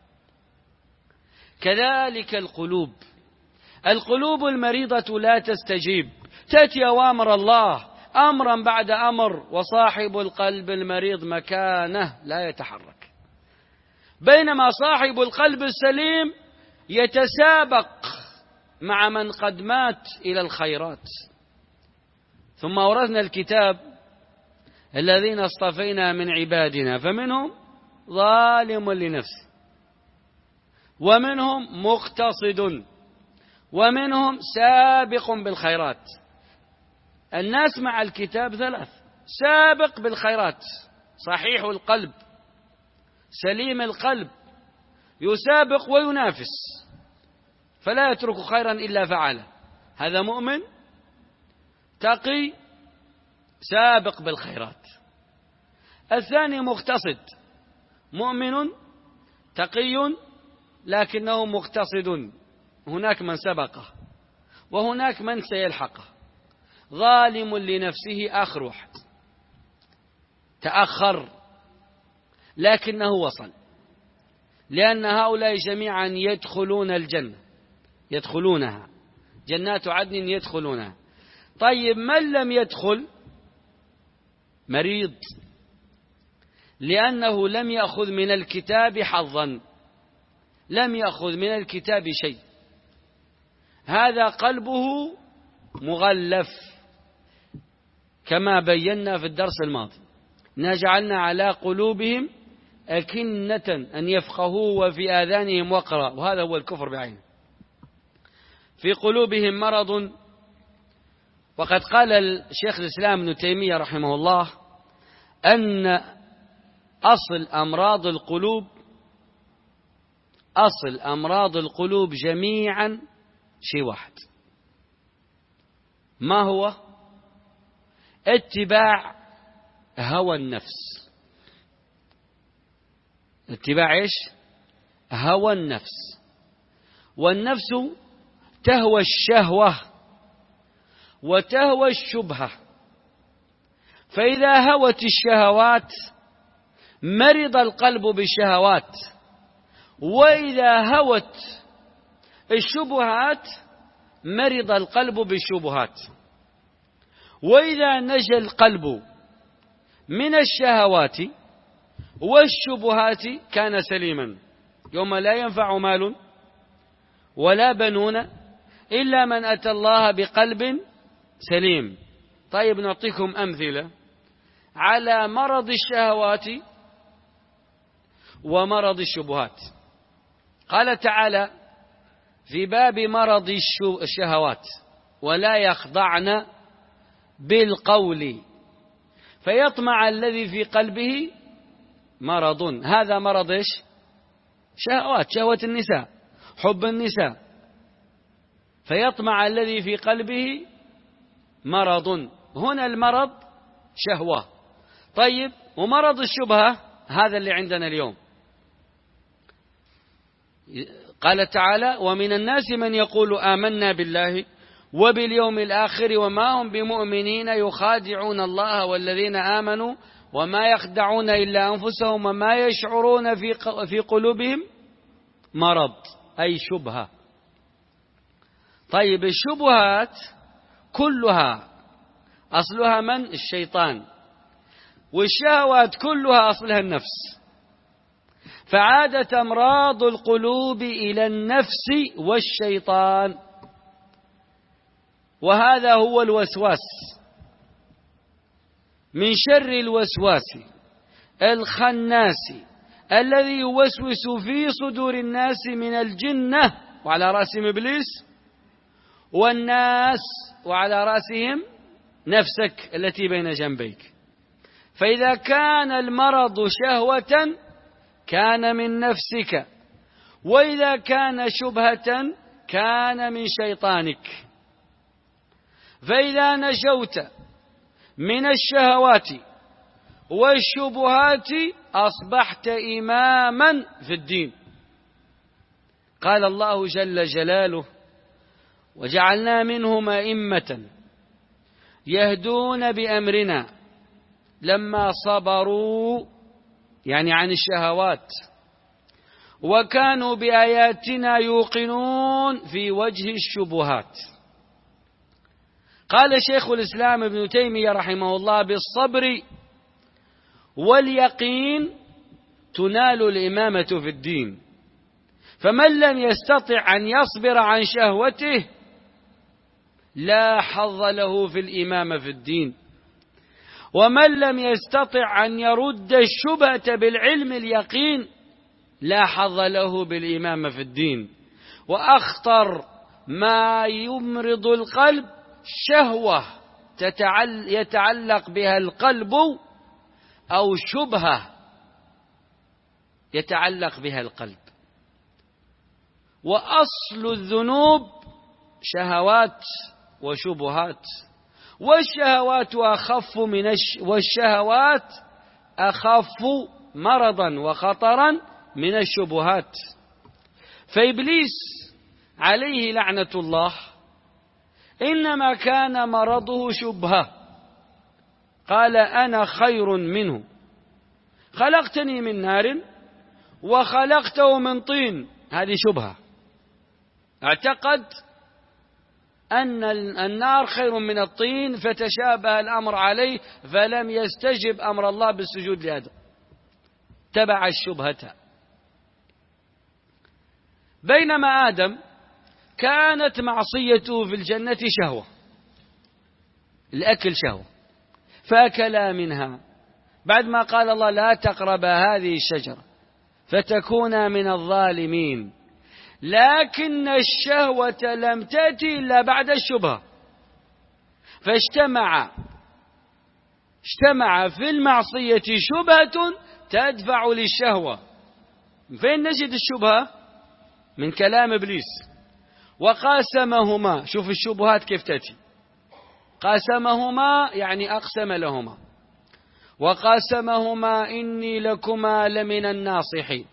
S2: كذلك القلوب، القلوب المريضة لا تستجيب، تأتي أوامر الله أمرا بعد أمر، وصاحب القلب المريض مكانه لا يتحرك، بينما صاحب القلب السليم يتسابق مع من قد مات إلى الخيرات. ثم أورثنا الكتاب الذين اصطفينا من عبادنا فمنهم ظالم لنفسه ومنهم مقتصد ومنهم سابق بالخيرات. الناس مع الكتاب ثلاث: سابق بالخيرات، صحيح القلب سليم القلب، يسابق وينافس فلا يترك خيرا إلا فعله، هذا مؤمن تقي سابق بالخيرات. الثاني مقتصد، مؤمن تقي لكنه مقتصد، هناك من سبقه. وهناك من سيلحقه، ظالم لنفسه آخر واحد، تأخر لكنه وصل، لأن هؤلاء جميعا يدخلون الجنة، يدخلونها، جنات عدن يدخلونها. طيب من لم يدخل؟ مريض، لأنه لم يأخذ من الكتاب حظا، لم يأخذ من الكتاب شيء، هذا قلبه مغلف كما بينا في الدرس الماضي، نجعلنا على قلوبهم أكنة أن يفقهوا وفي آذانهم وقرا، وهذا هو الكفر بعينه. في قلوبهم مرض، وقد قال الشيخ الإسلام ابن تيمية رحمه الله أن أصل أمراض القلوب أصل أمراض القلوب جميعا شيء واحد، ما هو؟ اتباع هوى النفس. اتباع ايش؟ هوى النفس. والنفس تهوى الشهوة وتهوى الشبهة، فإذا هوت الشهوات مرض القلب بالشهوات، وإذا هوت الشبهات مرض القلب بالشبهات. وإذا نجا القلب من الشهوات والشبهات كان سليما، يوم لا ينفع مال ولا بنون إلا من أتى الله بقلب سليم. طيب نعطيكم أمثلة على مرض الشهوات ومرض الشبهات. قال تعالى في باب مرض الشهوات: ولا يخضعن بالقول فيطمع الذي في قلبه مرض. هذا مرض ايش؟ شهوات، شهوة النساء، حب النساء. فيطمع الذي في قلبه مرض، هنا المرض شهوة. طيب ومرض الشبهة هذا اللي عندنا اليوم. قال تعالى: ومن الناس من يقول آمنا بالله وباليوم الآخر وما هم بمؤمنين يخادعون الله والذين آمنوا وما يخدعون إلا أنفسهم وما يشعرون في في قلوبهم مرض، أي شبهة. طيب الشبهات كلها أصلها من؟ الشيطان. والشهوات كلها أصلها النفس. فعادت أمراض القلوب إلى النفس والشيطان، وهذا هو الوسواس. من شر الوسواس الخناس الذي يوسوس في صدور الناس من الجنة، وعلى رأسهم إبليس، والناس وعلى رأسهم نفسك التي بين جنبيك. فإذا كان المرض شهوة كان من نفسك، وإذا كان شبهة كان من شيطانك. فإذا نجوت من الشهوات والشبهات أصبحت إماما في الدين. قال الله جل جلاله: وجعلنا منهم أئمة يهدون بأمرنا لما صبروا، يعني عن الشهوات، وكانوا بآياتنا يوقنون في وجه الشبهات. قال شيخ الإسلام ابن تيمية رحمه الله: بالصبر واليقين تنال الإمامة في الدين. فمن لم يستطع أن يصبر عن شهوته لا حظ له في الإمامة في الدين. ومن لم يستطع أن يرد الشبهة بالعلم اليقين لا حظ له بالإمامة في الدين. وأخطر ما يمرض القلب شهوة يتعلق بها القلب أو شبهة يتعلق بها القلب. وأصل الذنوب شهوات وشبهات، والشهوات أخف من الش... والشهوات أخف مرضا وخطرا من الشبهات. فإبليس عليه لعنة الله إنما كان مرضه شبهة. قال أنا خير منه، خلقتني من نار وخلقته من طين. هذه شبهة. اعتقد أن النار خير من الطين، فتشابه الأمر عليه، فلم يستجب أمر الله بالسجود لآدم، تبع الشبهة. بينما آدم كانت معصيته في الجنة شهوة، الأكل شهوة، فأكلا منها بعد ما قال الله لا تقربا هذه الشجرة فتكونا من الظالمين. لكن الشهوة لم تأتي إلا بعد الشبهة، فاجتمع اجتمع في المعصية شبهة تدفع للشهوة. فين نجد الشبهة؟ من كلام إبليس. وقاسمهما، شوف الشبهات كيف تأتي، قاسمهما يعني أقسم لهما، وقاسمهما إني لكما لمن الناصحين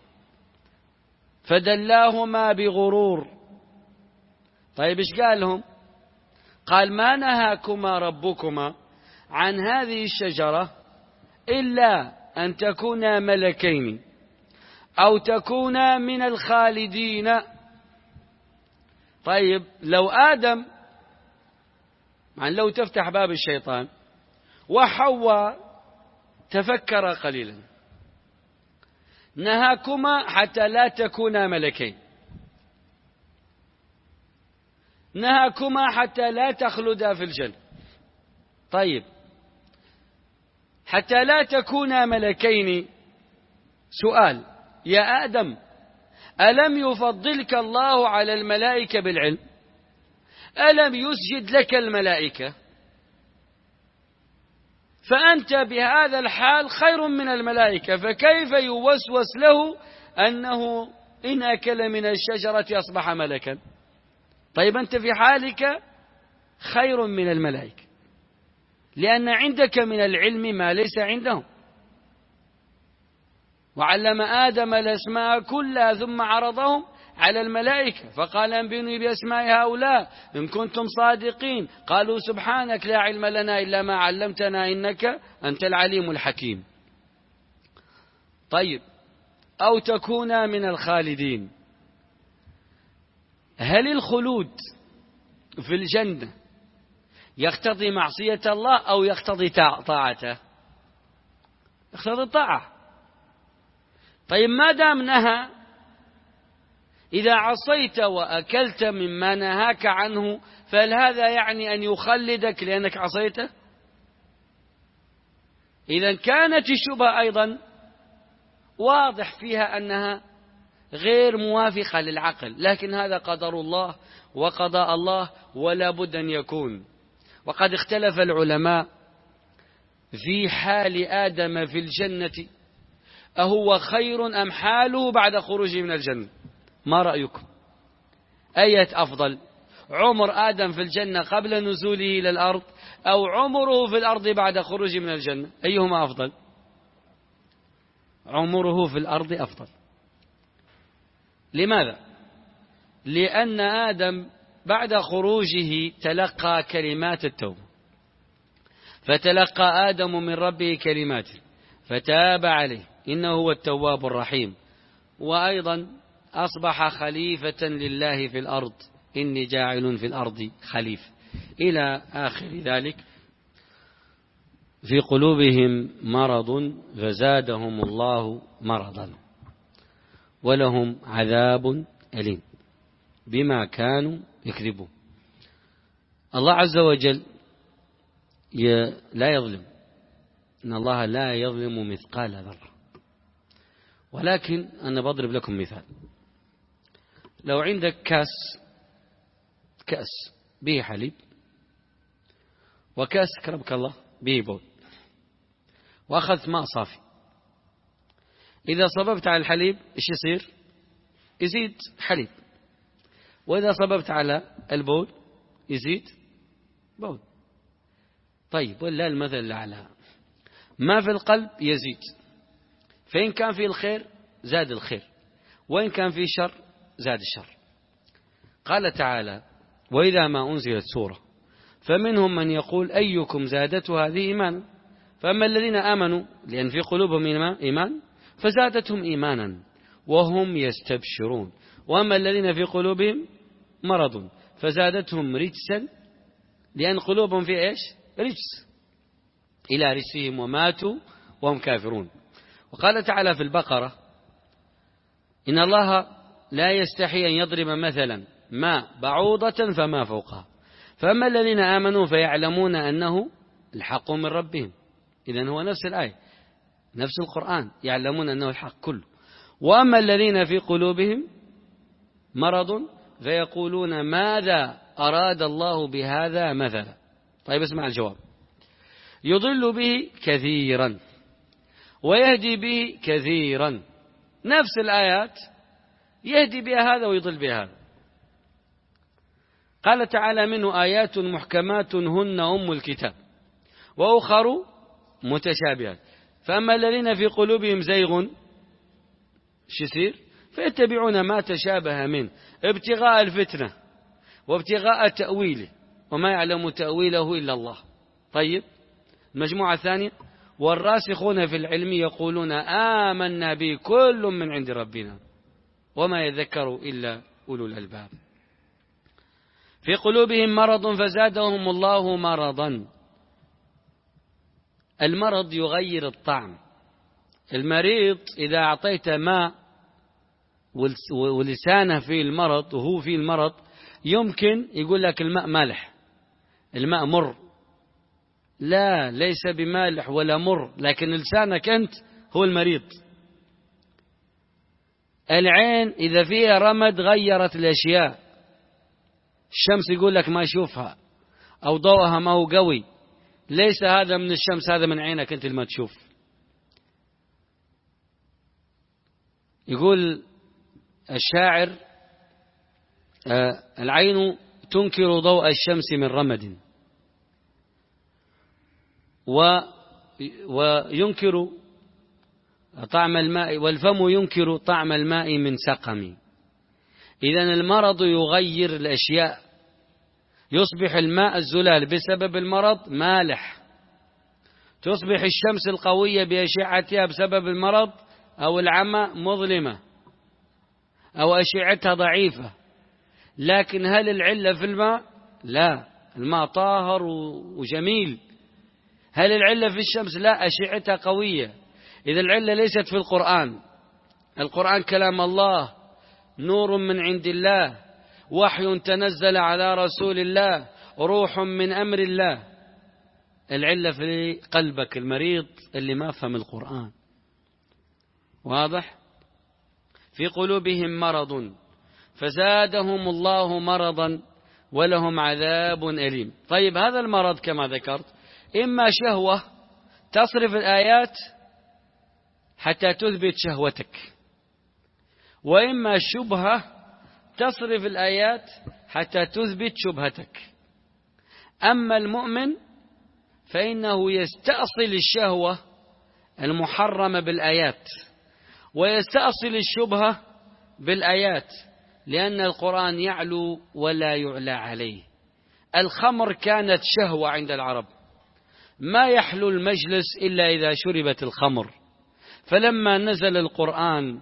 S2: فدلاهما بغرور. طيب إيش قال لهم؟ قال ما نهاكما ربكما عن هذه الشجرة إلا أن تكونا ملكين أو تكونا من الخالدين. طيب لو آدم، يعني لو تفتح باب الشيطان، وحواء تفكر قليلا، نهاكما حتى لا تكونا ملكين، نهاكما حتى لا تخلدا في الجنة. طيب حتى لا تكونا ملكين، سؤال يا آدم، ألم يفضلك الله على الملائكة بالعلم؟ ألم يسجد لك الملائكة؟ فأنت بهذا الحال خير من الملائكة، فكيف يوسوس له أنه إن أكل من الشجرة أصبح ملكا؟ طيب أنت في حالك خير من الملائكة، لأن عندك من العلم ما ليس عندهم. وعلم آدم الأسماء كلها ثم عرضهم على الملائكة فقال أنبئوني بأسماء هؤلاء إن كنتم صادقين. قالوا سبحانك لا علم لنا إلا ما علمتنا إنك أنت العليم الحكيم. طيب أو تكونا من الخالدين، هل الخلود في الجنة يقتضي معصية الله أو يقتضي طاعته؟ يقتضي الطاعة. طيب ما دام نهى، إذا عصيت وأكلت مما نهاك عنه فهل هذا يعني أن يخلدك لأنك عصيته؟ إذا كانت الشبهة أيضا واضح فيها أنها غير موافقة للعقل، لكن هذا قدر الله وقضاء الله ولا بد أن يكون. وقد اختلف العلماء في حال آدم في الجنة، أهو خير أم حاله بعد خروجه من الجنة؟ ما رأيكم؟ أية أفضل، عمر آدم في الجنة قبل نزوله إلى الأرض أو عمره في الأرض بعد خروجه من الجنة؟ أيهما أفضل؟ عمره في الأرض أفضل. لماذا؟ لأن آدم بعد خروجه تلقى كلمات التوبة، فتلقى آدم من ربه كلمات فتاب عليه إنه هو التواب الرحيم. وأيضا أصبح خليفة لله في الأرض، إني جاعل في الأرض خليفة، إلى آخر ذلك. في قلوبهم مرض فزادهم الله مرضا ولهم عذاب أليم بما كانوا يكذبون. الله عز وجل لا يظلم، إن الله لا يظلم مثقال ذرة. ولكن أنا بضرب لكم مثال. لو عندك كاس كأس به حليب وكاس كرمك الله به بول، وأخذت ماء صافي، إذا صببت على الحليب إيش يصير؟ يزيد حليب، وإذا صببت على البول يزيد بول. طيب ولا المثل الأعلى، ما في القلب يزيد، فإن كان فيه الخير زاد الخير، وإن كان فيه شر زاد الشر. قال تعالى وإذا ما أنزلت سورة فمنهم من يقول أيكم زادته هذه إيمانا، فأما الذين آمنوا لأن في قلوبهم إيمان فزادتهم إيمانا وهم يستبشرون، وأما الذين في قلوبهم مرض فزادتهم رجسا لأن قلوبهم في إيش؟ رجس إلى رجسهم وماتوا وهم كافرون. وقال تعالى في البقرة إن الله لا يستحي أن يضرب مثلا ما بعوضة فما فوقها، فأما الذين آمنوا فيعلمون أنه الحق من ربهم. إذن هو نفس الآية نفس القرآن، يعلمون أنه الحق كله. وأما الذين في قلوبهم مرض فيقولون ماذا أراد الله بهذا مثلا. طيب اسمع الجواب. يضل به كثيرا ويهدي به كثيرا، نفس الآيات يهدي بها هذا ويضل بها هذا. قال تعالى منه آيات محكمات هن أم الكتاب وأخر متشابهات، فأما الذين في قلوبهم زيغ شو يصير؟ فيتبعون ما تشابه منه ابتغاء الفتنة وابتغاء تأويله وما يعلم تأويله إلا الله. طيب المجموعة الثانية والراسخون في العلم يقولون آمنا به كل من عند ربنا وما يذكر إلا أولو الألباب. في قلوبهم مرض فزادهم الله مرضا. المرض يغير الطعم. المريض إذا أعطيت ماء ولسانه في المرض وهو في المرض يمكن يقول لك الماء مالح، الماء مر. لا، ليس بمالح ولا مر، لكن لسانك أنت هو المريض. العين إذا فيها رمد غيرت الأشياء. الشمس يقول لك ما يشوفها أو ضوءها ما هو قوي، ليس هذا من الشمس، هذا من عينك أنت اللي ما تشوف. يقول الشاعر آه العين تنكر ضوء الشمس من رمد وينكر طعم الماء، والفم ينكر طعم الماء من سقم. إذن المرض يغير الأشياء، يصبح الماء الزلال بسبب المرض مالح، تصبح الشمس القوية بأشعتها بسبب المرض أو العمى مظلمة أو أشعتها ضعيفة. لكن هل العلة في الماء؟ لا، الماء طاهر وجميل. هل العلة في الشمس؟ لا، أشعتها قوية. إذا العلة ليست في القرآن. القرآن كلام الله، نور من عند الله، وحي تنزل على رسول الله، روح من أمر الله. العلة في قلبك المريض اللي ما فهم القرآن. واضح؟ في قلوبهم مرض فزادهم الله مرضا ولهم عذاب أليم. طيب هذا المرض كما ذكرت إما شهوة تصرف الآيات حتى تثبت شهوتك، وإما شبهة تصرف الآيات حتى تثبت شبهتك. أما المؤمن فإنه يستأصل الشهوة المحرمة بالآيات ويستأصل الشبهة بالآيات، لأن القرآن يعلو ولا يعلى عليه. الخمر كانت شهوة عند العرب، ما يحلو المجلس إلا إذا شربت الخمر. فلما نزل القرآن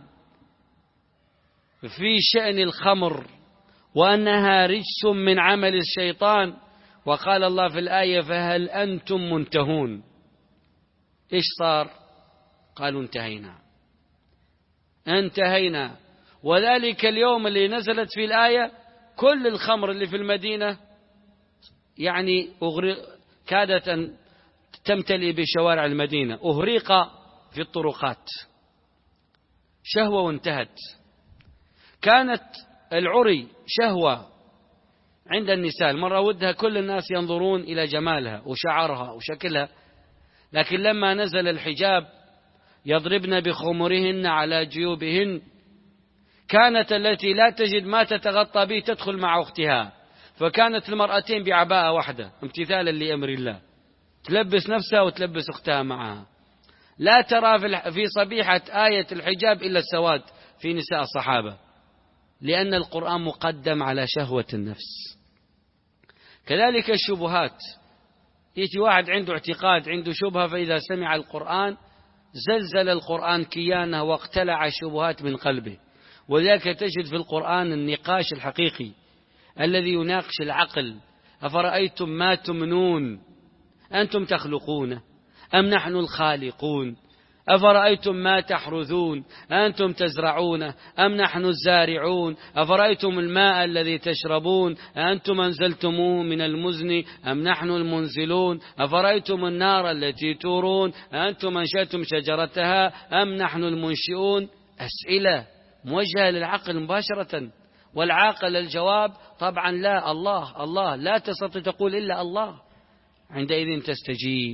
S2: في شأن الخمر وأنها رجس من عمل الشيطان، وقال الله في الآية فهل أنتم منتهون، إيش صار؟ قالوا انتهينا انتهينا. وذلك اليوم اللي نزلت في الآية كل الخمر اللي في المدينة يعني أغرق، كادت أن تمتلئ بشوارع المدينة، أهريق في الطرقات، شهوة وانتهت. كانت العري شهوة عند النساء، المرأة ودها كل الناس ينظرون إلى جمالها وشعرها وشكلها، لكن لما نزل الحجاب يضربن بخمرهن على جيوبهن، كانت التي لا تجد ما تتغطى به تدخل مع أختها، فكانت المرأتين بعباءة واحدة امتثالا لأمر الله، تلبس نفسها وتلبس أختها معها. لا ترى في صبيحة آية الحجاب إلا السواد في نساء الصحابة، لأن القرآن مقدم على شهوة النفس. كذلك الشبهات، يأتي واحد عنده اعتقاد، عنده شبهة، فإذا سمع القرآن زلزل القرآن كيانه واقتلع الشبهات من قلبه. وذلك تجد في القرآن النقاش الحقيقي الذي يناقش العقل. أفرأيتم ما تمنون أنتم تخلقونه أم نحن الخالقون؟ أفرأيتم ما تحرثون أنتم تزرعونه أم نحن الزارعون؟ أفرأيتم الماء الذي تشربون أنتم أنزلتموه من المزن أم نحن المنزلون؟ أفرأيتم النار التي تورون أنتم أنشأتم شجرتها أم نحن المنشئون؟ أسئلة موجهة للعقل مباشرة، والعاقل الجواب طبعا لا، الله الله، لا تستطيع تقول إلا الله، عندئذ تستجيب.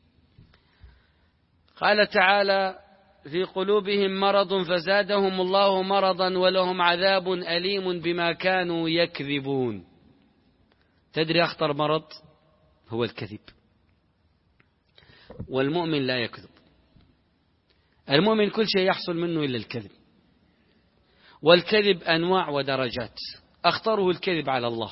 S2: قال تعالى: في قلوبهم مرض فزادهم الله مرضا ولهم عذاب أليم بما كانوا يكذبون. تدري أخطر مرض هو الكذب، والمؤمن لا يكذب. المؤمن كل شيء يحصل منه إلا الكذب، والكذب أنواع ودرجات. أخطره الكذب على الله،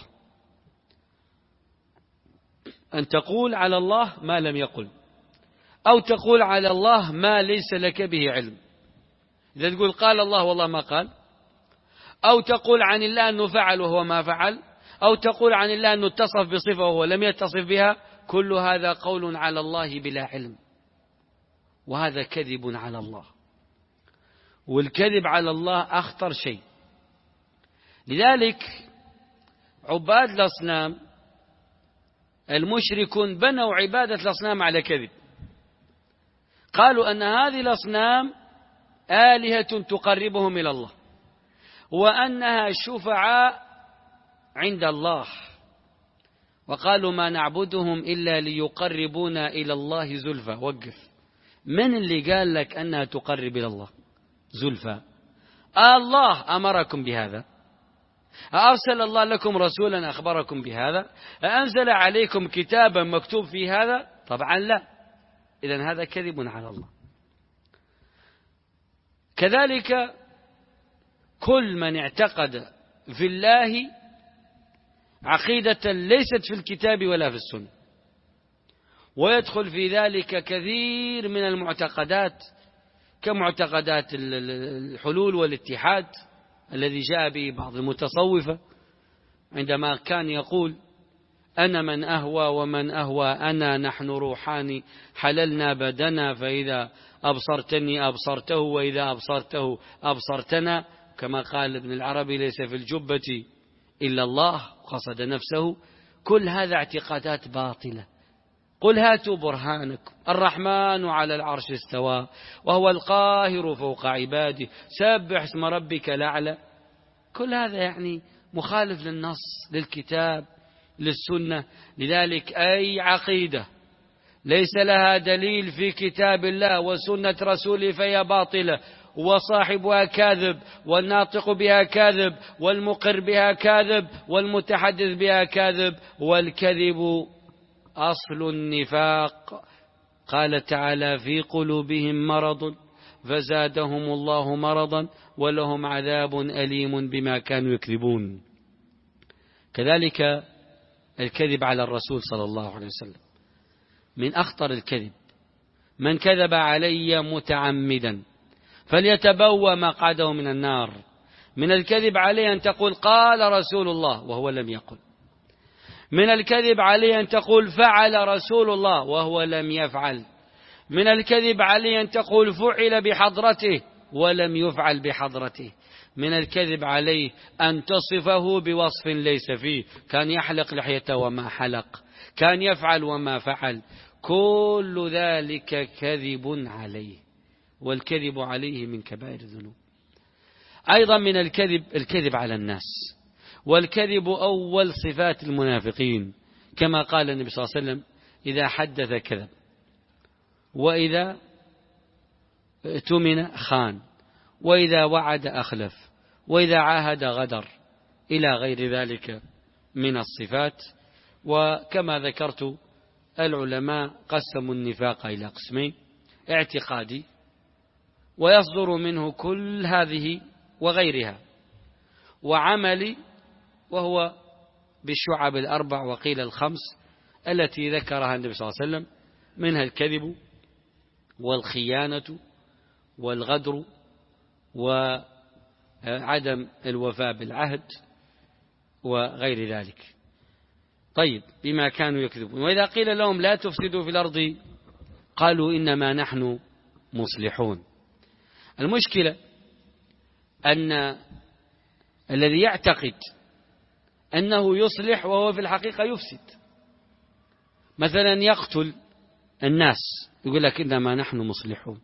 S2: أن تقول على الله ما لم يقل، أو تقول على الله ما ليس لك به علم. إذا تقول قال الله والله ما قال، أو تقول عن الله أنه فعل وهو ما فعل، أو تقول عن الله أنه اتصف بصفة وهو لم يتصف بها، كل هذا قول على الله بلا علم، وهذا كذب على الله. والكذب على الله أخطر شيء. لذلك عباد الأصنام المشركون بنوا عبادة الأصنام على كذب. قالوا أن هذه الأصنام آلهة تقربهم إلى الله، وأنها شفعاء عند الله، وقالوا ما نعبدهم إلا ليقربونا إلى الله زلفى. وقف، من اللي قال لك أنها تقرب إلى الله زلفى؟ الله أمركم بهذا؟ أرسل الله لكم رسولا أخبركم بهذا؟ أنزل عليكم كتابا مكتوب في هذا؟ طبعا لا. إذن هذا كذب على الله. كذلك كل من اعتقد في الله عقيدة ليست في الكتاب ولا في السنة، ويدخل في ذلك كثير من المعتقدات كمعتقدات الحلول والاتحاد الذي جاء به بعض المتصوفة، عندما كان يقول أنا من أهوى ومن أهوى أنا، نحن روحان حللنا بدنا، فإذا أبصرتني أبصرته وإذا أبصرته أبصرتنا، كما قال ابن العربي ليس في الجبة إلا الله، قصد نفسه. كل هذا اعتقادات باطلة. قل هاتوا برهانكم، الرحمن على العرش استوى وهو القاهر فوق عباده، سبح اسم ربك الأعلى. كل هذا يعني مخالف للنص، للكتاب، للسنة. لذلك أي عقيدة ليس لها دليل في كتاب الله وسنة رسوله فهي باطلة، وصاحبها كاذب، والناطق بها كاذب، والمقر بها كاذب، والمتحدث بها كاذب. والكذب أصل النفاق. قال تعالى في قلوبهم مرض فزادهم الله مرضا ولهم عذاب أليم بما كانوا يكذبون. كذلك الكذب على الرسول صلى الله عليه وسلم من أخطر الكذب. من كذب علي متعمدا فليتبوأ مقعده من النار. من الكذب عليه أن تقول قال رسول الله وهو لم يقل. من الكذب عليه أن تقول فعل رسول الله وهو لم يفعل. من الكذب عليه أن تقول فعل بحضرته ولم يفعل بحضرته. من الكذب عليه أن تصفه بوصف ليس فيه، كان يحلق لحيته وما حلق، كان يفعل وما فعل. كل ذلك كذب عليه، والكذب عليه من كبائر الذنوب. أيضا من الكذب الكذب على الناس، والكذب أول صفات المنافقين، كما قال النبي صلى الله عليه وسلم إذا حدث كذب، وإذا اؤتمن خان، وإذا وعد أخلف، وإذا عاهد غدر، إلى غير ذلك من الصفات. وكما ذكرت العلماء قسموا النفاق إلى قسمين: اعتقادي ويصدر منه كل هذه وغيرها، وعملي وهو بالشعب الأربع وقيل الخمس التي ذكرها النبي صلى الله عليه وسلم، منها الكذب والخيانة والغدر وعدم الوفاء بالعهد وغير ذلك. طيب، بما كانوا يكذبون. وإذا قيل لهم لا تفسدوا في الأرض قالوا إنما نحن مصلحون. المشكلة أن الذي يعتقد أنه يصلح وهو في الحقيقة يفسد، مثلا يقتل الناس يقول لك إنما نحن مصلحون،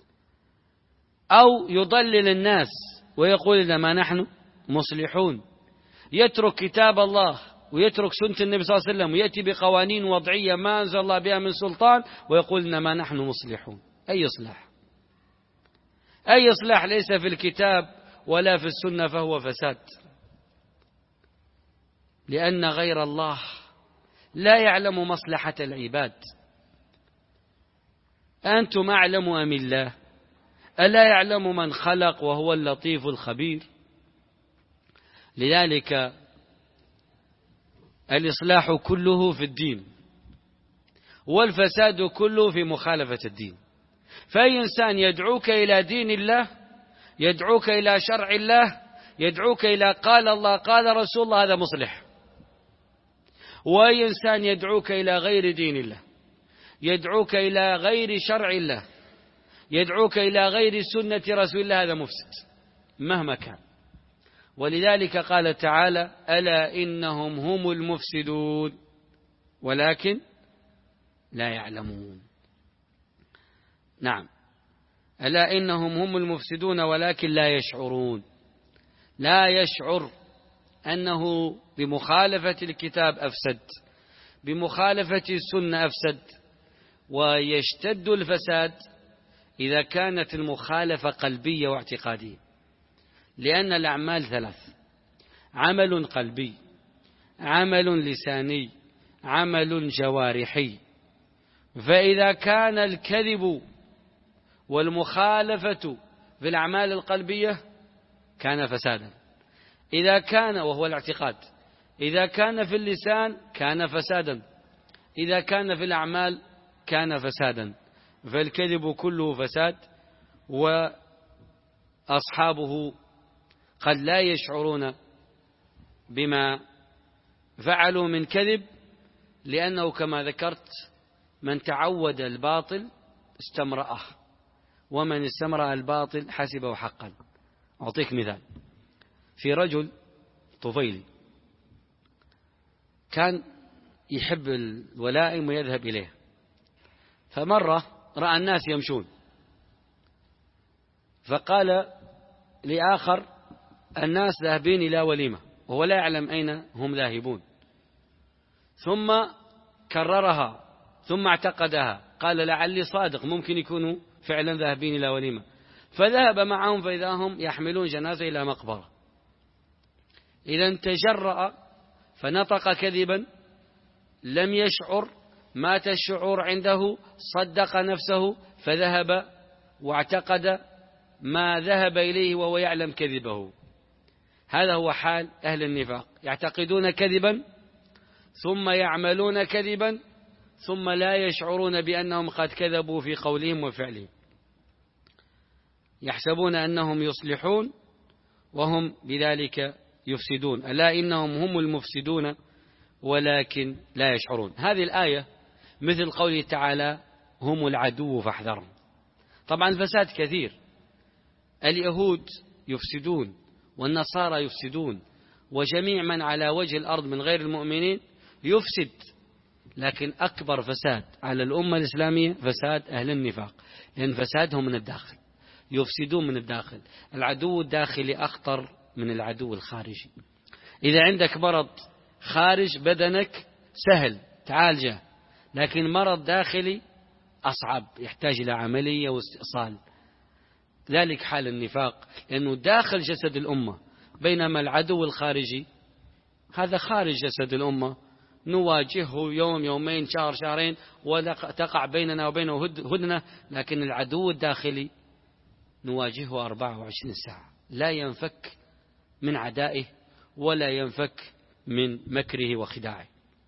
S2: أو يضلل الناس ويقول إنما نحن مصلحون، يترك كتاب الله ويترك سنة النبي صلى الله عليه وسلم ويأتي بقوانين وضعية ما أنزل الله بها من سلطان ويقول إنما نحن مصلحون. أي إصلاح؟ أي إصلاح ليس في الكتاب ولا في السنة فهو فساد، لأن غير الله لا يعلم مصلحة العباد. أنتم أعلم أم الله؟ ألا يعلم من خلق وهو اللطيف الخبير؟ لذلك الإصلاح كله في الدين، والفساد كله في مخالفة الدين. فأي إنسان يدعوك إلى دين الله، يدعوك إلى شرع الله، يدعوك إلى قال الله قال رسول الله، هذا مصلح. وأي إنسان يدعوك إلى غير دين الله، يدعوك إلى غير شرع الله، يدعوك إلى غير سنة رسول الله، هذا مفسد مهما كان. ولذلك قال تعالى: ألا إنهم هم المفسدون ولكن لا يعلمون. نعم، ألا إنهم هم المفسدون ولكن لا يشعرون. لا يشعر أنه بمخالفة الكتاب أفسد، بمخالفة السنة أفسد. ويشتد الفساد إذا كانت المخالفة قلبية واعتقادية، لأن الأعمال ثلاث: عمل قلبي، عمل لساني، عمل جوارحي. فإذا كان الكذب والمخالفة في الأعمال القلبية كان فسادا، إذا كان وهو الاعتقاد، إذا كان في اللسان كان فسادا، إذا كان في الأعمال كان فسادا. فالكذب كله فساد، وأصحابه قد لا يشعرون بما فعلوا من كذب، لأنه كما ذكرت من تعود الباطل استمرأه، ومن استمرأ الباطل حسبه حقا. أعطيك مثال: في رجل طفيلي كان يحب الولائم ويذهب إليه، فمرة رأى الناس يمشون فقال لآخر: الناس ذاهبين إلى وليمة، وهو لا يعلم أين هم ذاهبون. ثم كررها ثم اعتقدها، قال: لعلي صادق، ممكن يكونوا فعلا ذاهبين إلى وليمة. فذهب معهم فإذا هم يحملون جنازة إلى مقبرة. إذا تجرأ فنطق كذبا، لم يشعر، مات الشعور عنده، صدق نفسه فذهب واعتقد ما ذهب إليه وهو يعلم كذبه. هذا هو حال أهل النفاق، يعتقدون كذبا ثم يعملون كذبا ثم لا يشعرون بأنهم قد كذبوا في قولهم وفعلهم، يحسبون أنهم يصلحون وهم بذلك يفسدون. ألا إنهم هم المفسدون ولكن لا يشعرون. هذه الآية مثل قوله تعالى: هم العدو فاحذرهم. طبعا الفساد كثير، اليهود يفسدون والنصارى يفسدون وجميع من على وجه الأرض من غير المؤمنين يفسد، لكن أكبر فساد على الأمة الإسلامية فساد أهل النفاق، لأن فسادهم من الداخل، يفسدون من الداخل. العدو الداخلي أخطر من العدو الخارجي. إذا عندك مرض خارج بدنك سهل تعالجه، لكن مرض داخلي أصعب، يحتاج إلى عملية واستئصال. ذلك حال النفاق، لأنه داخل جسد الأمة، بينما العدو الخارجي هذا خارج جسد الأمة، نواجهه يوم يومين شهر شهرين وتقع بيننا وبينه هدنة، لكن العدو الداخلي نواجهه أربعة وعشرين ساعة، لا ينفك من عدائه ولا ينفك من مكره وخداعه.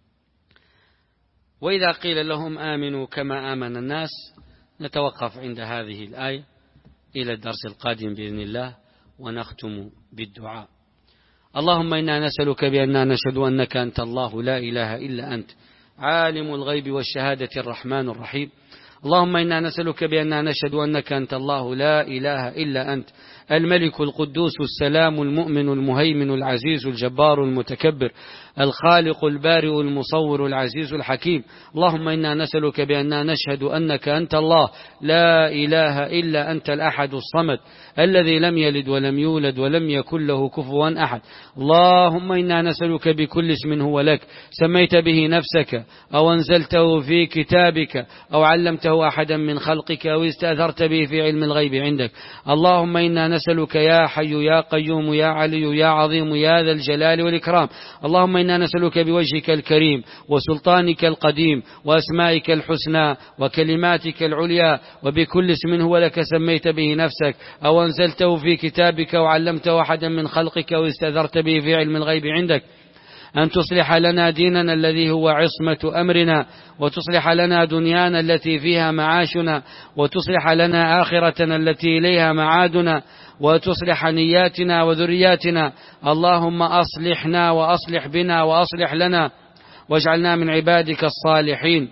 S2: وإذا قيل لهم آمنوا كما آمن الناس، نتوقف عند هذه الآية إلى الدرس القادم بإذن الله، ونختم بالدعاء. اللهم إنا نسألك بأننا نشهد أنك أنت الله لا إله إلا أنت، عالم الغيب والشهادة الرحمن الرحيم. اللهم إنا نسألك بأننا نشهد أنك أنت الله لا إله إلا أنت، الملك القدوس السلام المؤمن المهيمن العزيز الجبار المتكبر، الخالق البارئ المصور العزيز الحكيم. اللهم إنا نسألك بأننا نشهد أنك أنت الله لا إله إلا أنت، الأحد الصمد الذي لم يلد ولم يولد ولم يكن له كفوا أحد. اللهم إنا نسألك بكل اسم هو لك سميت به نفسك أو أنزلته في كتابك أو علمته أحدا من خلقك أو استأثرت به في علم الغيب عندك. اللهم إنا نسألك يا حي يا قيوم يا علي يا عظيم يا ذا الجلال والإكرام. اللهم إنا نسألك بوجهك الكريم وسلطانك القديم وأسمائك الحسنى وكلماتك العليا وبكل اسم هو لك سميت به نفسك أو أنزلته في كتابك وعلمته أحدا من خلقك أو استأثرت به في علم الغيب عندك، أن تصلح لنا ديننا الذي هو عصمة أمرنا، وتصلح لنا دنيانا التي فيها معاشنا، وتصلح لنا آخرتنا التي إليها معادنا، وتصلح نياتنا وذرياتنا. اللهم أصلحنا وأصلح بنا وأصلح لنا واجعلنا من عبادك الصالحين.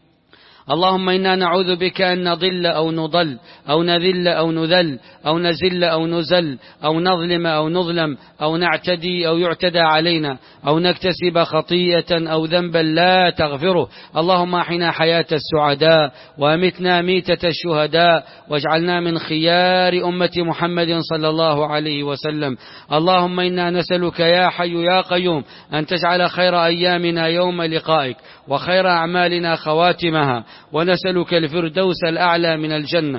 S2: اللهم إنا نعوذ بك أن نضل أو نضل أو نذل أو نذل أو نزل أو نزل أو نظلم أو نظلم أو نعتدي أو يعتدى علينا أو نكتسب خطيئة أو ذنبا لا تغفره. اللهم أحنا حياة السعداء وأمتنا ميتة الشهداء، واجعلنا من خيار أمة محمد صلى الله عليه وسلم. اللهم إنا نسألك يا حي يا قيوم أن تجعل خير أيامنا يوم لقائك وخير أعمالنا خواتمها، ونسألك الفردوس الأعلى من الجنة.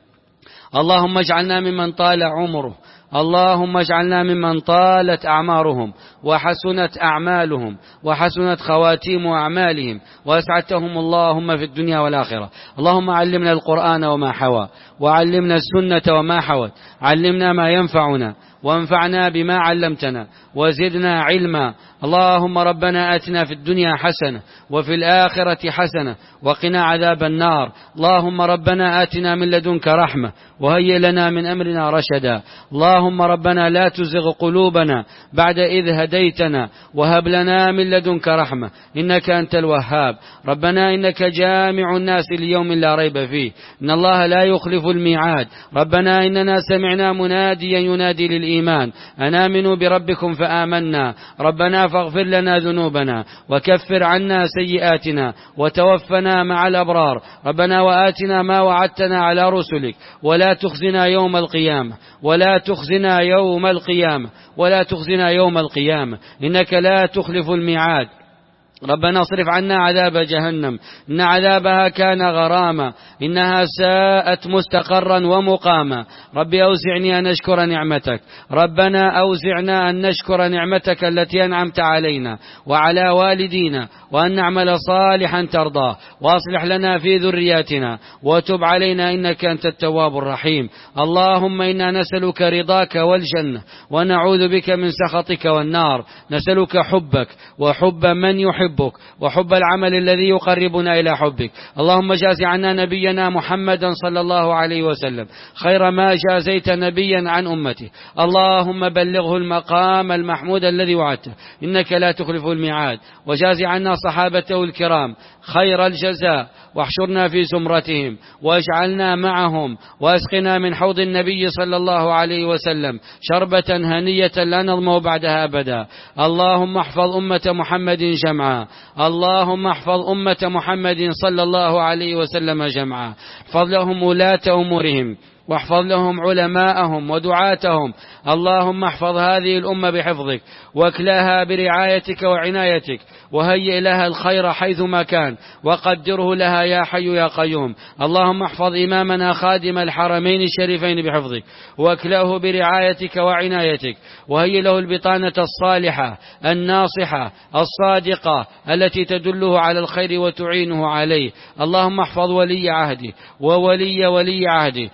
S2: اللهم اجعلنا ممن طال عمره، اللهم اجعلنا ممن طالت أعمارهم وحسنت أعمالهم وحسنت خواتيم أعمالهم وأسعدتهم اللهم في الدنيا والآخرة. اللهم علمنا القرآن وما حوى، وعلمنا السنة وما حوت، علمنا ما ينفعنا وانفعنا بما علمتنا وزدنا علما. اللهم ربنا آتنا في الدنيا حسنة وفي الآخرة حسنة وقنا عذاب النار. اللهم ربنا آتنا من لدنك رحمة وهيئ لنا من أمرنا رشدا. اللهم ربنا لا تزغ قلوبنا بعد إذ هديتنا وهب لنا من لدنك رحمة إنك أنت الوهاب. ربنا إنك جامع الناس ليوم لا ريب فيه، إن الله لا يخلف الميعاد. ربنا إننا سمعنا مناديا ينادي للإيمان أن آمنوا بربكم فآمنا. ربنا فاغفر لنا ذنوبنا وكفر عنا سيئاتنا وتوفنا مع الأبرار. ربنا وآتنا ما وعدتنا على رسلك ولا تخزنا يوم القيامة ولا تخزنا يوم القيامة ولا تخزنا يوم القيامة إنك لا تخلف الميعاد. ربنا اصرف عنا عذاب جهنم إن عذابها كان غراما إنها ساءت مستقرا ومقاما. ربي أوزعني أن نشكر نعمتك، ربنا أوزعنا أن نشكر نعمتك التي أنعمت علينا وعلى والدينا، وأن نعمل صالحا ترضاه، وأصلح لنا في ذرياتنا وتب علينا إنك أنت التواب الرحيم. اللهم إنا نسألك رضاك والجنة ونعوذ بك من سخطك والنار. نسألك حبك وحب من يحب حبك وحب العمل الذي يقربنا إلى حبك. اللهم جاز عنا نبينا محمدا صلى الله عليه وسلم خير ما جازيت نبيا عن أمته. اللهم بلغه المقام المحمود الذي وعدته إنك لا تخلف الميعاد. وجاز عنا صحابته الكرام خير الجزاء، واحشرنا في زمرتهم واجعلنا معهم، واسقنا من حوض النبي صلى الله عليه وسلم شربة هنية لا نظمأ بعدها أبدا. اللهم احفظ أمة محمد جمعا، اللهم احفظ أمة محمد صلى الله عليه وسلم جمعا. احفظ لهم ولاة أمورهم واحفظ لهم علماءهم ودعاتهم. اللهم احفظ هذه الأمة بحفظك واكلاها برعايتك وعنايتك، وهيئ لها الخير حيثما كان وقدره لها يا حي يا قيوم. اللهم احفظ إمامنا خادم الحرمين الشريفين بحفظك واكلاه برعايتك وعنايتك، وهيئ له البطانة الصالحة الناصحة الصادقة التي تدله على الخير وتعينه عليه. اللهم احفظ ولي عهده وولي ولي عهده، انصر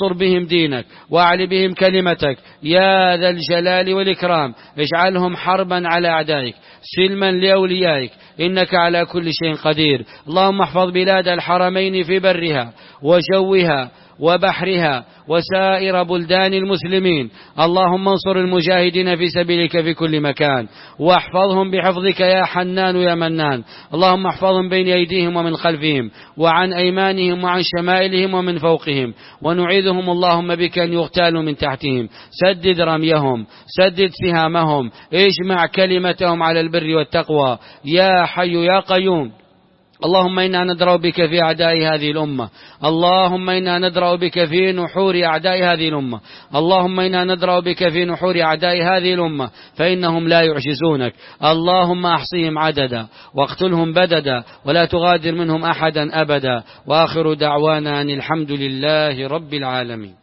S2: وانصر بهم دينك واعل بهم كلمتك يا ذا الجلال والإكرام. اجعلهم حربا على أعدائك سلما لأوليائك إنك على كل شيء قدير. اللهم احفظ بلاد الحرمين في برها وجوها وبحرها وسائر بلدان المسلمين. اللهم انصر المجاهدين في سبيلك في كل مكان واحفظهم بحفظك يا حنان يا منان. اللهم احفظهم بين أيديهم ومن خلفهم وعن أيمانهم وعن شمائلهم ومن فوقهم، ونعيذهم اللهم بك أن يغتالوا من تحتهم. سدد رميهم سدد سهامهم اجمع كلمتهم على البر والتقوى يا حي يا قيوم. اللهم إنا ندرأ بك في أعداء هذه الأمة. اللهم إنا ندرأ بك في نحور أعداء هذه الأمة. اللهم إنا ندرأ بك في نحور أعداء هذه الأمة فإنهم لا يعجزونك. اللهم أحصهم عددا واقتلهم بددا ولا تغادر منهم أحدا أبدا. وآخر دعوانا أن الحمد لله رب العالمين.